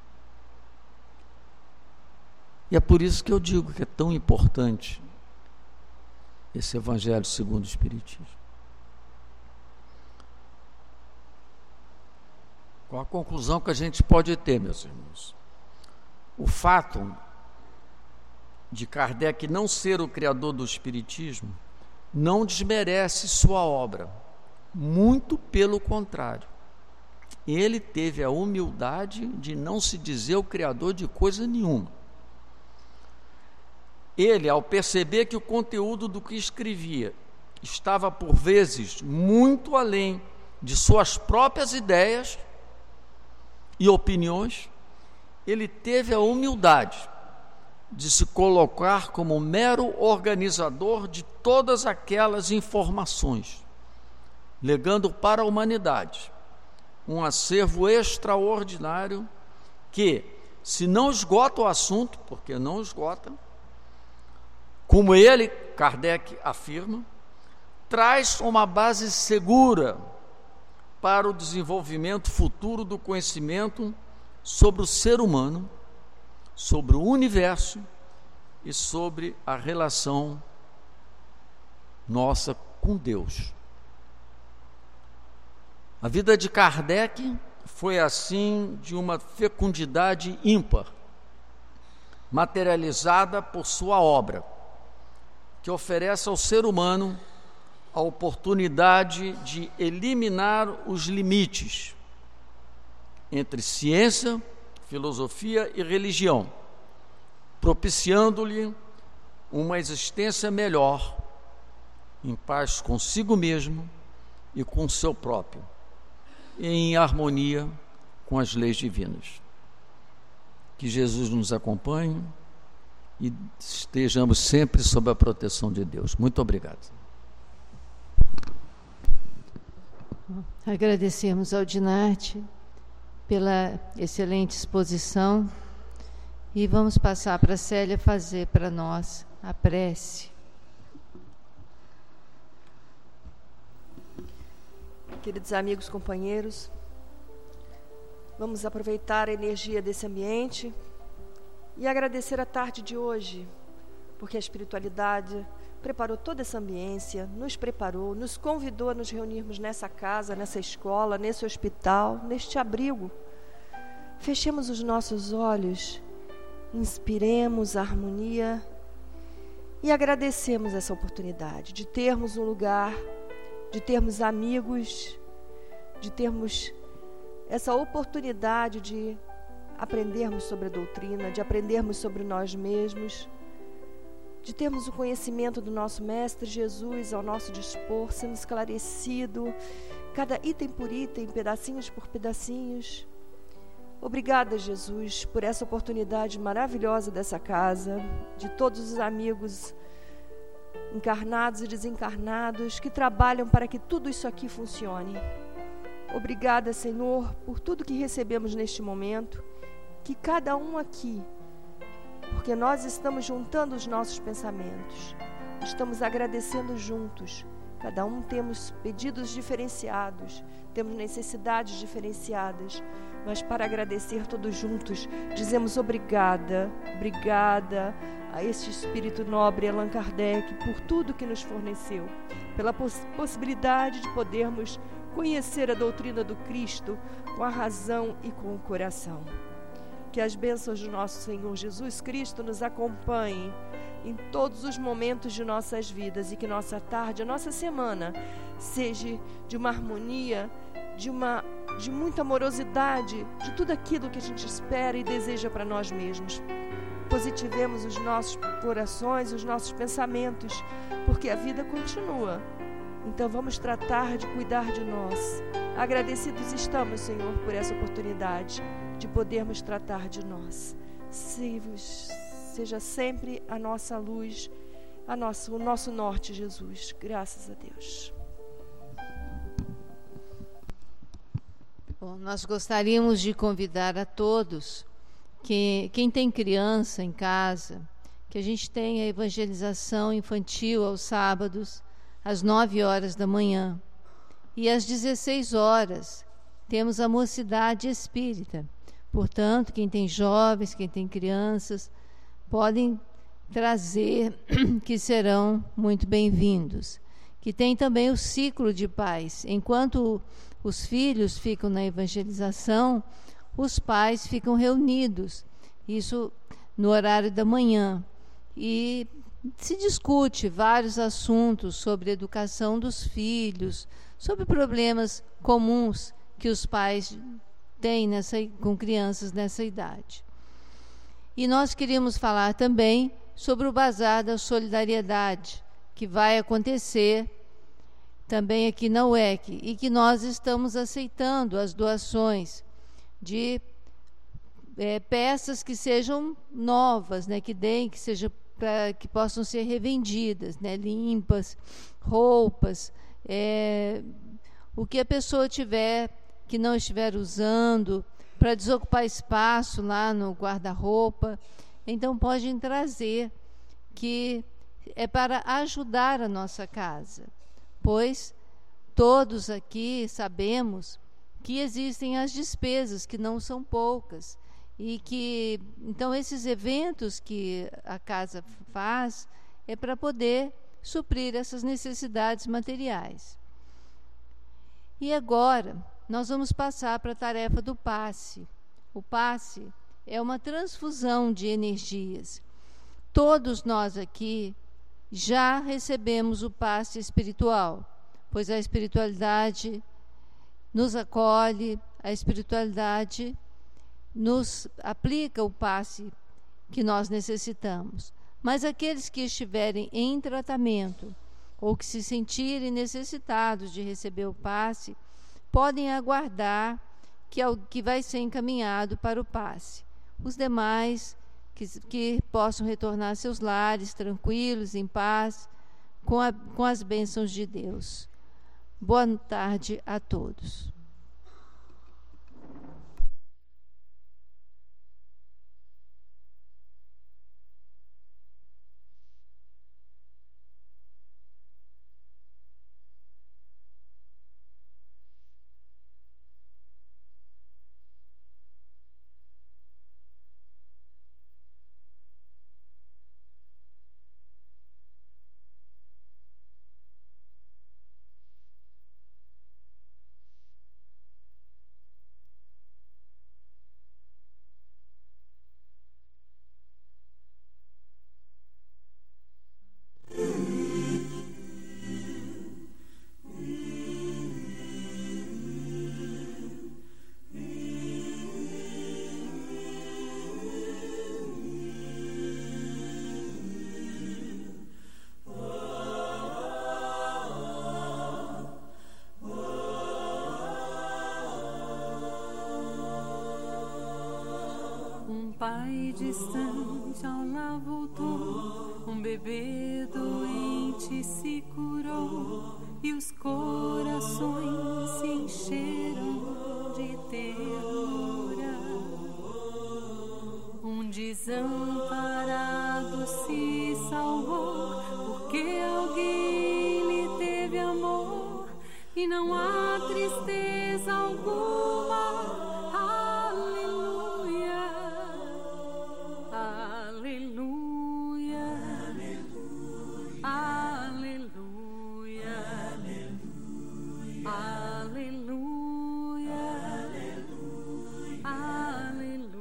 E é por isso que eu digo que é tão importante esse Evangelho segundo o Espiritismo. Qual a conclusão que a gente pode ter, meus irmãos? O fato de Kardec não ser o criador do Espiritismo não desmerece sua obra, muito pelo contrário. Ele teve a humildade de não se dizer o criador de coisa nenhuma. Ele, ao perceber que o conteúdo do que escrevia estava, por vezes, muito além de suas próprias ideias e opiniões, ele teve a humildade de se colocar como mero organizador de todas aquelas informações, legando para a humanidade um acervo extraordinário que, se não esgota o assunto, porque não esgota, como ele, Kardec, afirma, traz uma base segura para o desenvolvimento futuro do conhecimento sobre o ser humano, sobre o universo e sobre a relação nossa com Deus. A vida de Kardec foi assim de uma fecundidade ímpar, materializada por sua obra, que oferece ao ser humano a oportunidade de eliminar os limites entre ciência, filosofia e religião, propiciando-lhe uma existência melhor, em paz consigo mesmo e com o seu próprio, e em harmonia com as leis divinas. Que Jesus nos acompanhe e estejamos sempre sob a proteção de Deus. Muito obrigado. Agradecemos ao Dinarte pela excelente exposição e vamos passar para a Célia fazer para nós a prece. Queridos amigos, companheiros, vamos aproveitar a energia desse ambiente e agradecer a tarde de hoje, porque a espiritualidade preparou toda essa ambiência, nos preparou, nos convidou a nos reunirmos nessa casa, nessa escola, nesse hospital, neste abrigo. Fechemos os nossos olhos, inspiremos a harmonia e agradecemos essa oportunidade de termos um lugar, de termos amigos, de termos essa oportunidade de aprendermos sobre a doutrina, de aprendermos sobre nós mesmos, de termos o conhecimento do nosso Mestre Jesus ao nosso dispor, sendo esclarecido, cada item por item, pedacinhos por pedacinhos. Obrigada, Jesus, por essa oportunidade maravilhosa dessa casa, de todos os amigos encarnados e desencarnados que trabalham para que tudo isso aqui funcione. Obrigada, Senhor, por tudo que recebemos neste momento, que cada um aqui, porque nós estamos juntando os nossos pensamentos, estamos agradecendo juntos. Cada um temos pedidos diferenciados, temos necessidades diferenciadas, mas para agradecer todos juntos, dizemos obrigada, obrigada a este espírito nobre Allan Kardec por tudo que nos forneceu, pela poss- possibilidade de podermos conhecer a doutrina do Cristo com a razão e com o coração. Que as bênçãos do nosso Senhor Jesus Cristo nos acompanhem em todos os momentos de nossas vidas e que nossa tarde, a nossa semana, seja de uma harmonia, de, uma, de muita amorosidade, de tudo aquilo que a gente espera e deseja para nós mesmos. Positivemos os nossos corações, os nossos pensamentos, porque a vida continua. Então vamos tratar de cuidar de nós. Agradecidos estamos, Senhor, por essa oportunidade de podermos tratar de nós. Se vos seja sempre a nossa luz, a nossa, o nosso norte, Jesus. Graças a Deus. Bom, nós gostaríamos de convidar a todos, que quem tem criança em casa, que a gente tenha evangelização infantil aos sábados, às nove horas da manhã. E às dezesseis horas, temos a mocidade espírita. Portanto, quem tem jovens, quem tem crianças, podem trazer, que serão muito bem-vindos. Que tem também o ciclo de paz. Enquanto os filhos ficam na evangelização, os pais ficam reunidos, isso no horário da manhã. E se discute vários assuntos sobre a educação dos filhos, sobre problemas comuns que os pais têm nessa, com crianças nessa idade. E nós queríamos falar também sobre o Bazar da Solidariedade, que vai acontecer também aqui na U E C, e que nós estamos aceitando as doações de é, peças que sejam novas, né, que deem, que, seja pra, que possam ser revendidas, né, limpas, roupas, é, o que a pessoa tiver que não estiver usando, para desocupar espaço lá no guarda-roupa. Então, podem trazer, que é para ajudar a nossa casa, pois todos aqui sabemos que existem as despesas, que não são poucas, e que, então, esses eventos que a casa faz é para poder suprir essas necessidades materiais. E agora nós vamos passar para a tarefa do passe. O passe é uma transfusão de energias. Todos nós aqui já recebemos o passe espiritual, pois a espiritualidade nos acolhe, a espiritualidade nos aplica o passe que nós necessitamos. Mas aqueles que estiverem em tratamento ou que se sentirem necessitados de receber o passe, podem aguardar que, que vai ser encaminhado para o passe. Os demais, que, que possam retornar a seus lares tranquilos, em paz, com, a, com as bênçãos de Deus. Boa tarde a todos. pai distante ao lar voltou, um bebê doente se curou e os corações se encheram de ternura. Um desamparado se salvou porque alguém lhe teve amor e não há tristeza alguma. Aleluia, aleluia, aleluia, aleluia, aleluia.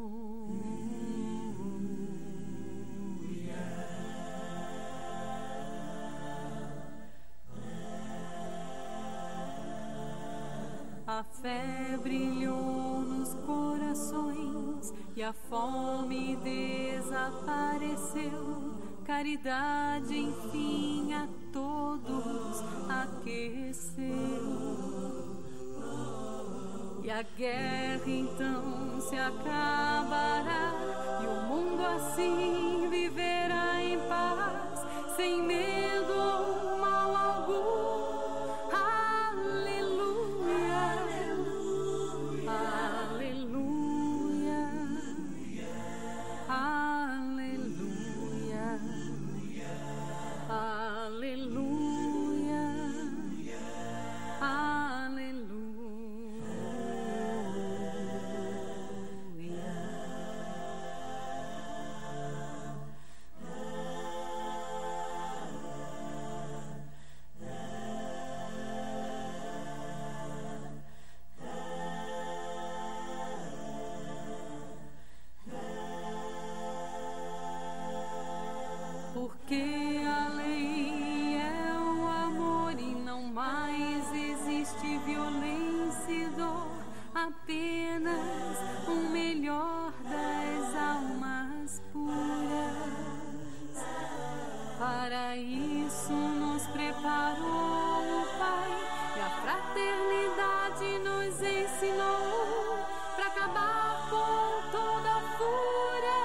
A fé brilhou nos corações e a fome desapareceu. Caridade, enfim, a todos aqueceu. E a guerra então se acabará e o mundo assim viverá em paz, sem medo ou mal algum. Porque a lei é o amor e não mais existe violência e dor, apenas o melhor das almas puras. Para isso nos preparou o Pai e a fraternidade nos ensinou para acabar com toda a fúria.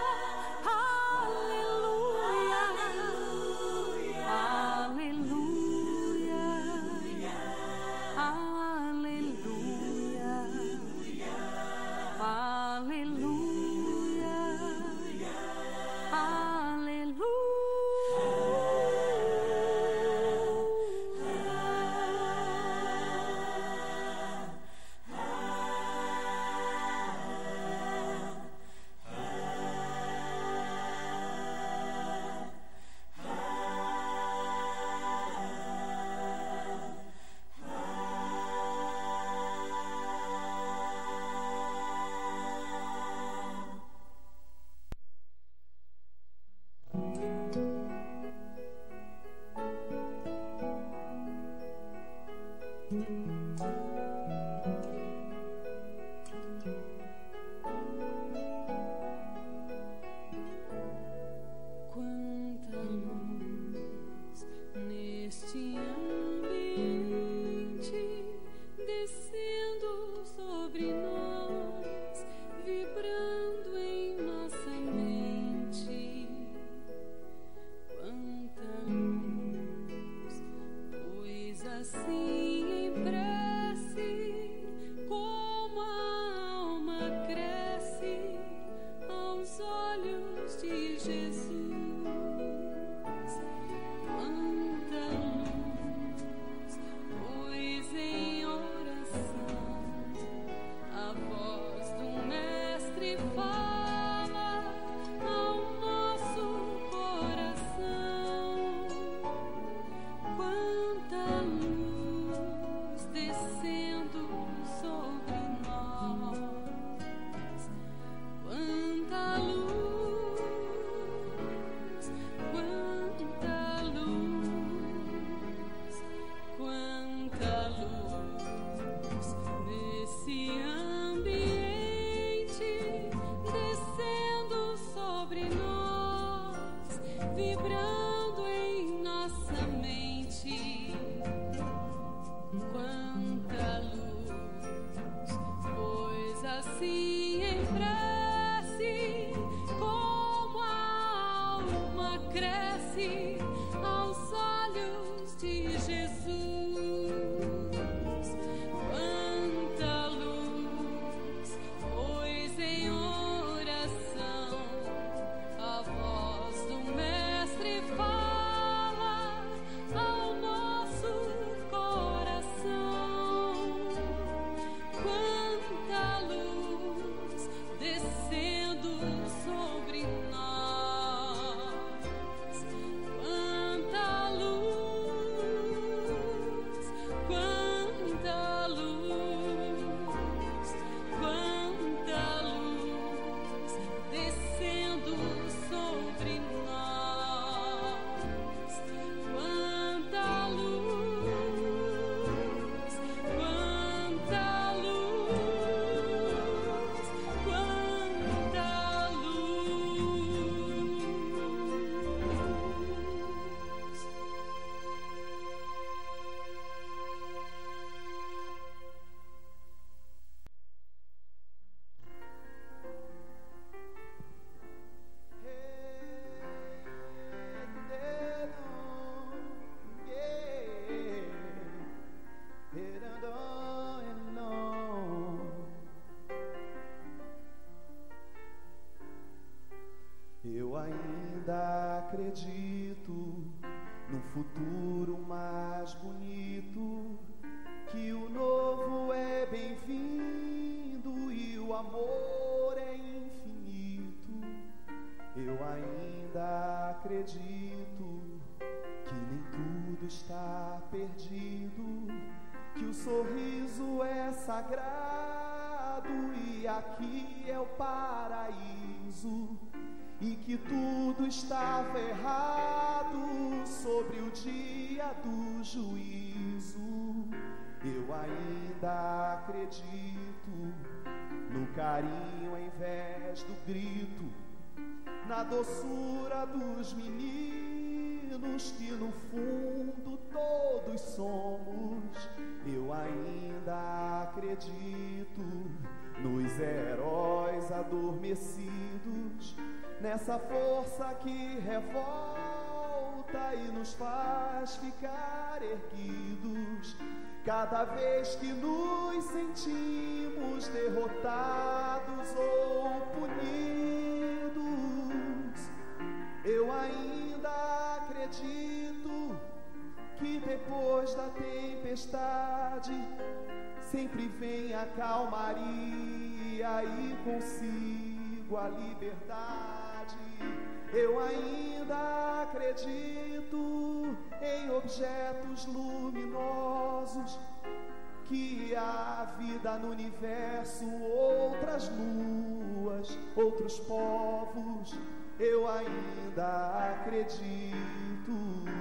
Assim em prece cresce aos olhos de Jesus. Quanta luz, pois em oração a voz do Mestre fala ao nosso coração. Quanta luz descendo sobre nós. Quanta luz, quanta luz, quanta luz descendo sobre nós. Quanta luz, quanta luz, quanta luz. Eu ainda acredito num futuro mais bonito, que o novo é bem-vindo e o amor é infinito. Eu ainda acredito que nem tudo está perdido, que o sorriso é sagrado e aqui é o paraíso, e que tudo estava errado sobre o dia do juízo. Eu ainda acredito no carinho ao invés do grito, na doçura dos meninos que no fundo todos somos. Eu ainda acredito nos heróis adormecidos, nessa força que revolta e nos faz ficar erguidos cada vez que nos sentimos derrotados ou punidos. Eu ainda acredito que depois da tempestade sempre vem a calmaria e consigo a liberdade. Eu ainda acredito em objetos luminosos, que há vida no universo, outras luas, outros povos. Eu ainda acredito.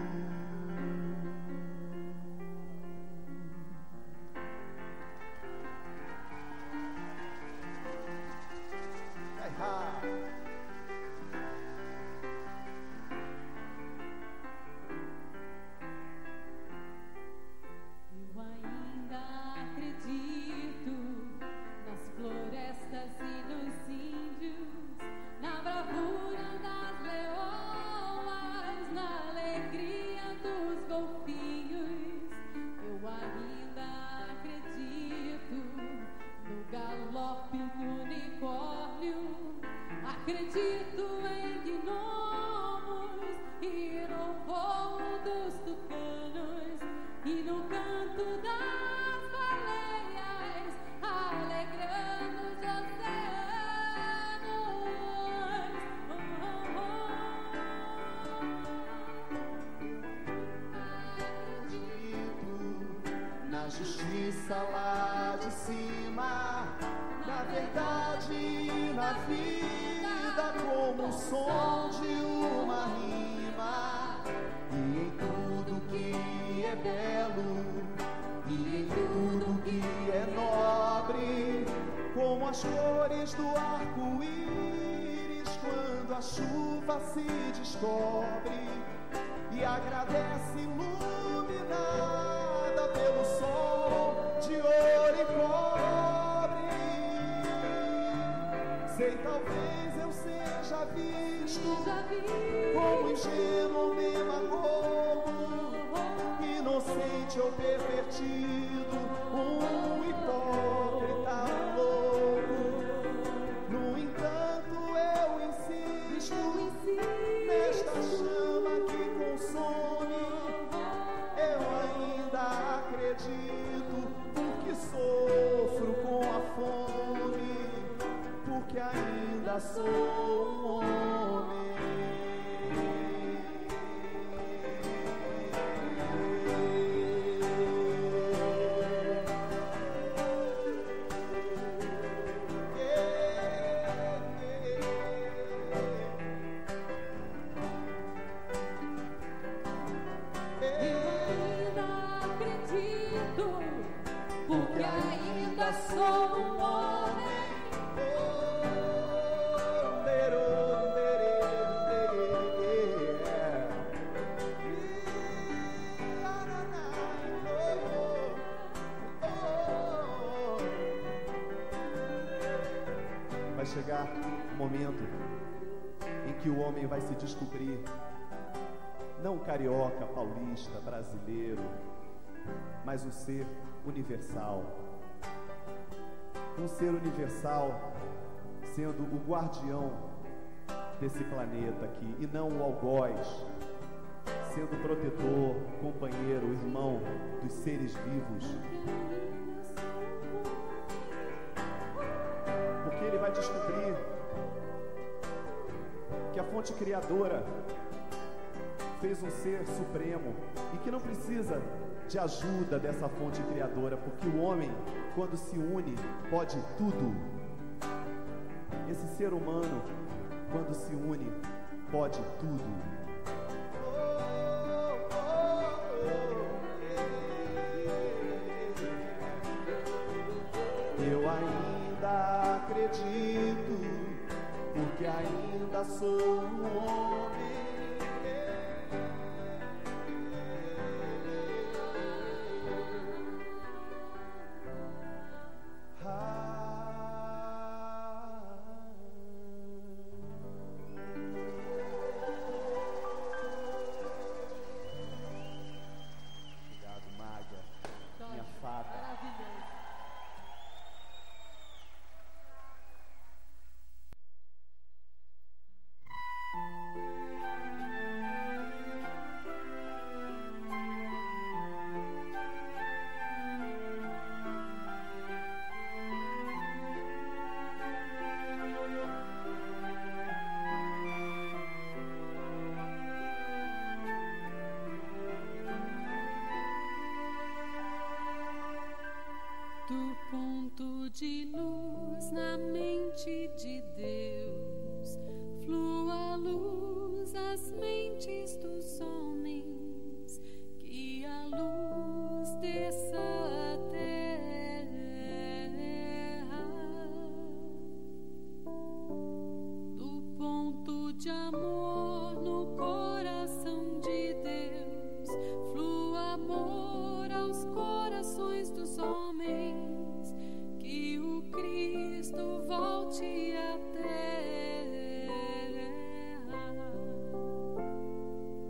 Acredito em gnomos e no voo dos tucanos e no canto das baleias, alegrando os oceanos. Oh, oh, oh. Acredito na justiça lá de cima, na verdade e na vida, como o som de uma rima, e em tudo que é belo, e em tudo que é nobre, como as cores do arco-íris quando a chuva se descobre e agradece iluminada pelo sol de ouro e cobre. sei, talvez eu seja visto como ingênuo demagogo, inocente ou pervertido, um hipócrita, um louco. No entanto eu insisto nesta chama que consome. Eu ainda acredito, porque sofro com a fome, porque ainda sou um homem. Vai chegar um momento em que o homem vai se descobrir não carioca, paulista, brasileiro, mas um ser universal. Um ser universal sendo o guardião desse planeta aqui, e não o algoz, sendo protetor, companheiro, irmão dos seres vivos. Porque ele vai descobrir que a fonte criadora fez um ser supremo e que não precisa de ajuda dessa fonte criadora, porque o homem, quando se une, pode tudo. Esse ser humano, quando se une, pode tudo. Eu ainda acredito, porque ainda sou um homem. Do ponto de luz na mente de Deus, flua a luz às mentes dos homens, que a luz desça à terra. Do ponto de amor no coração de Deus, flua amor aos corações dos homens, que o Cristo volte à terra.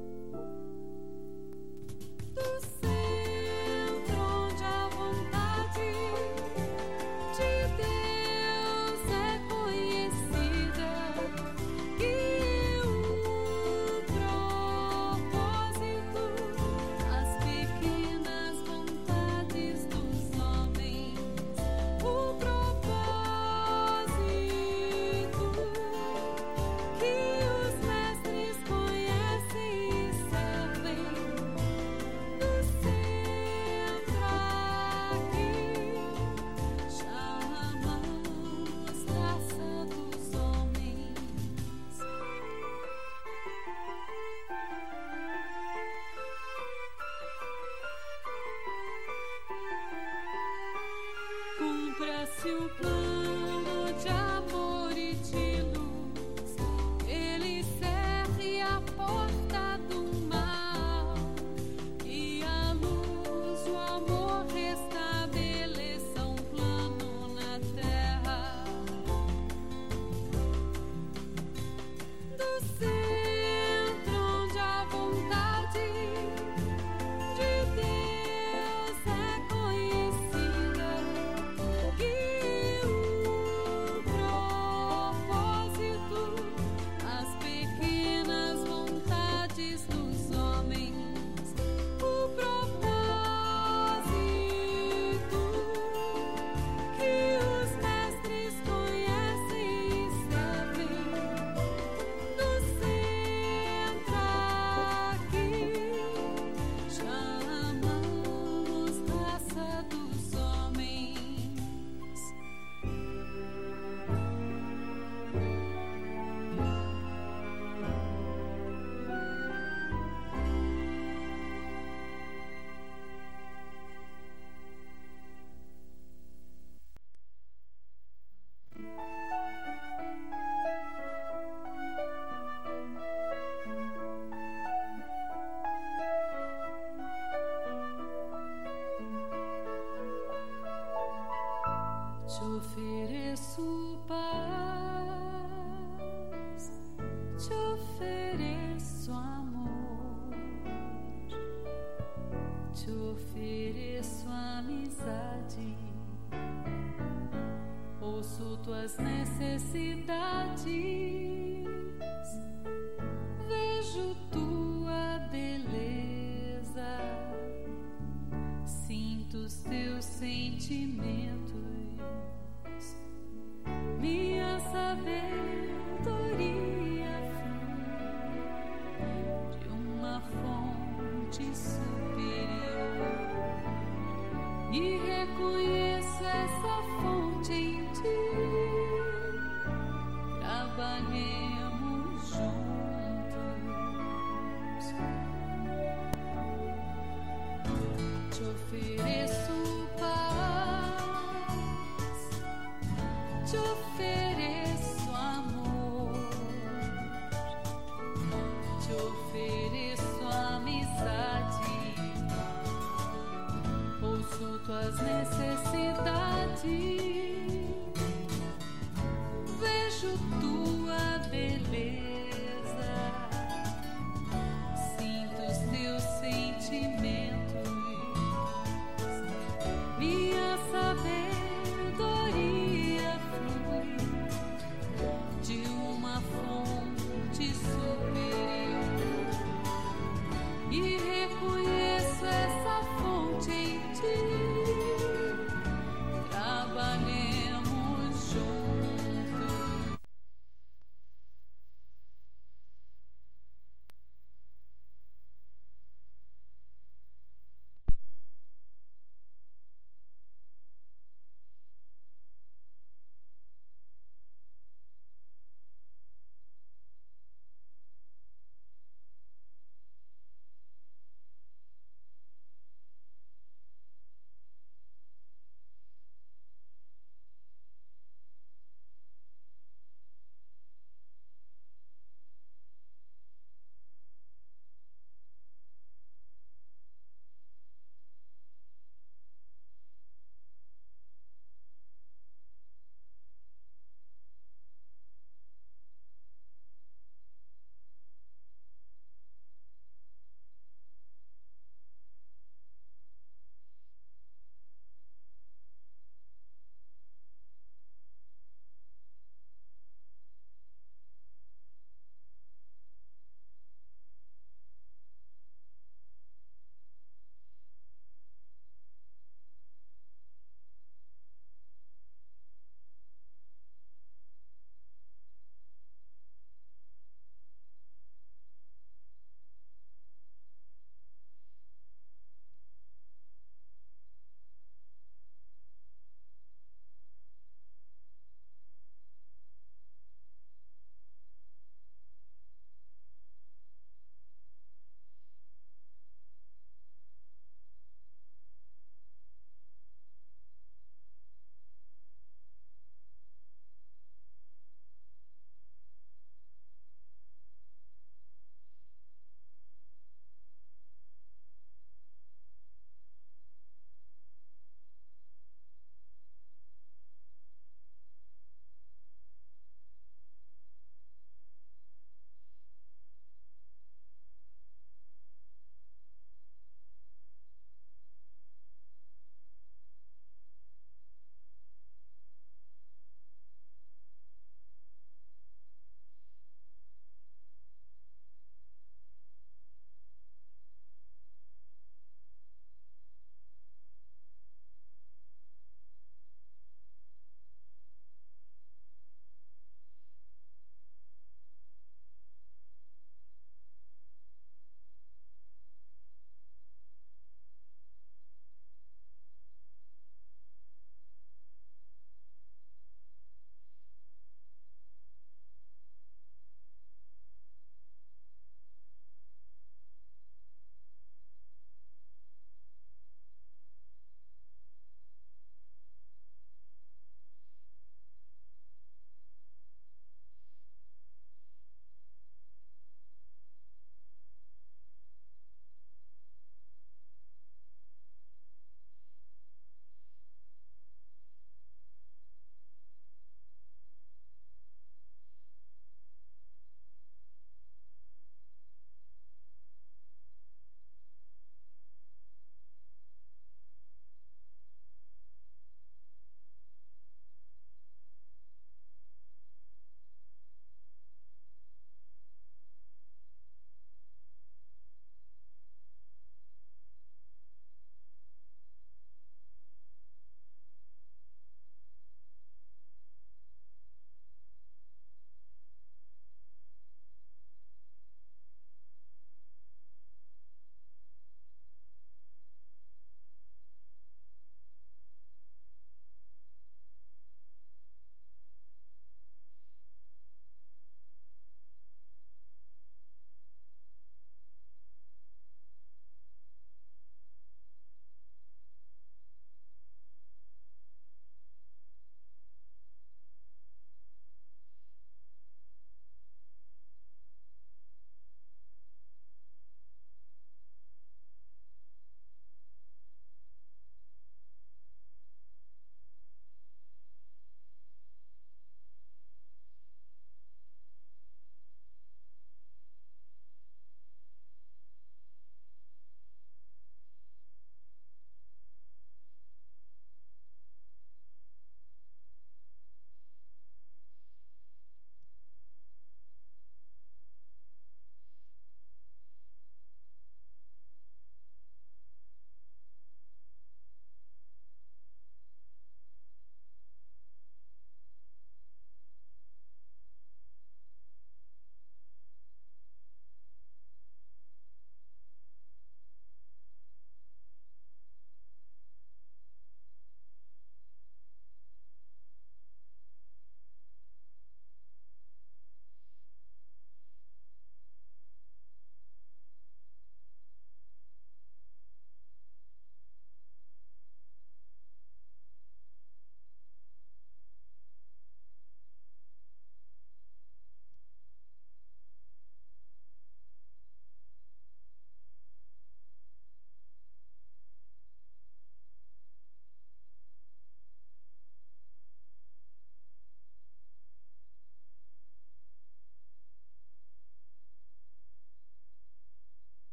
ofereço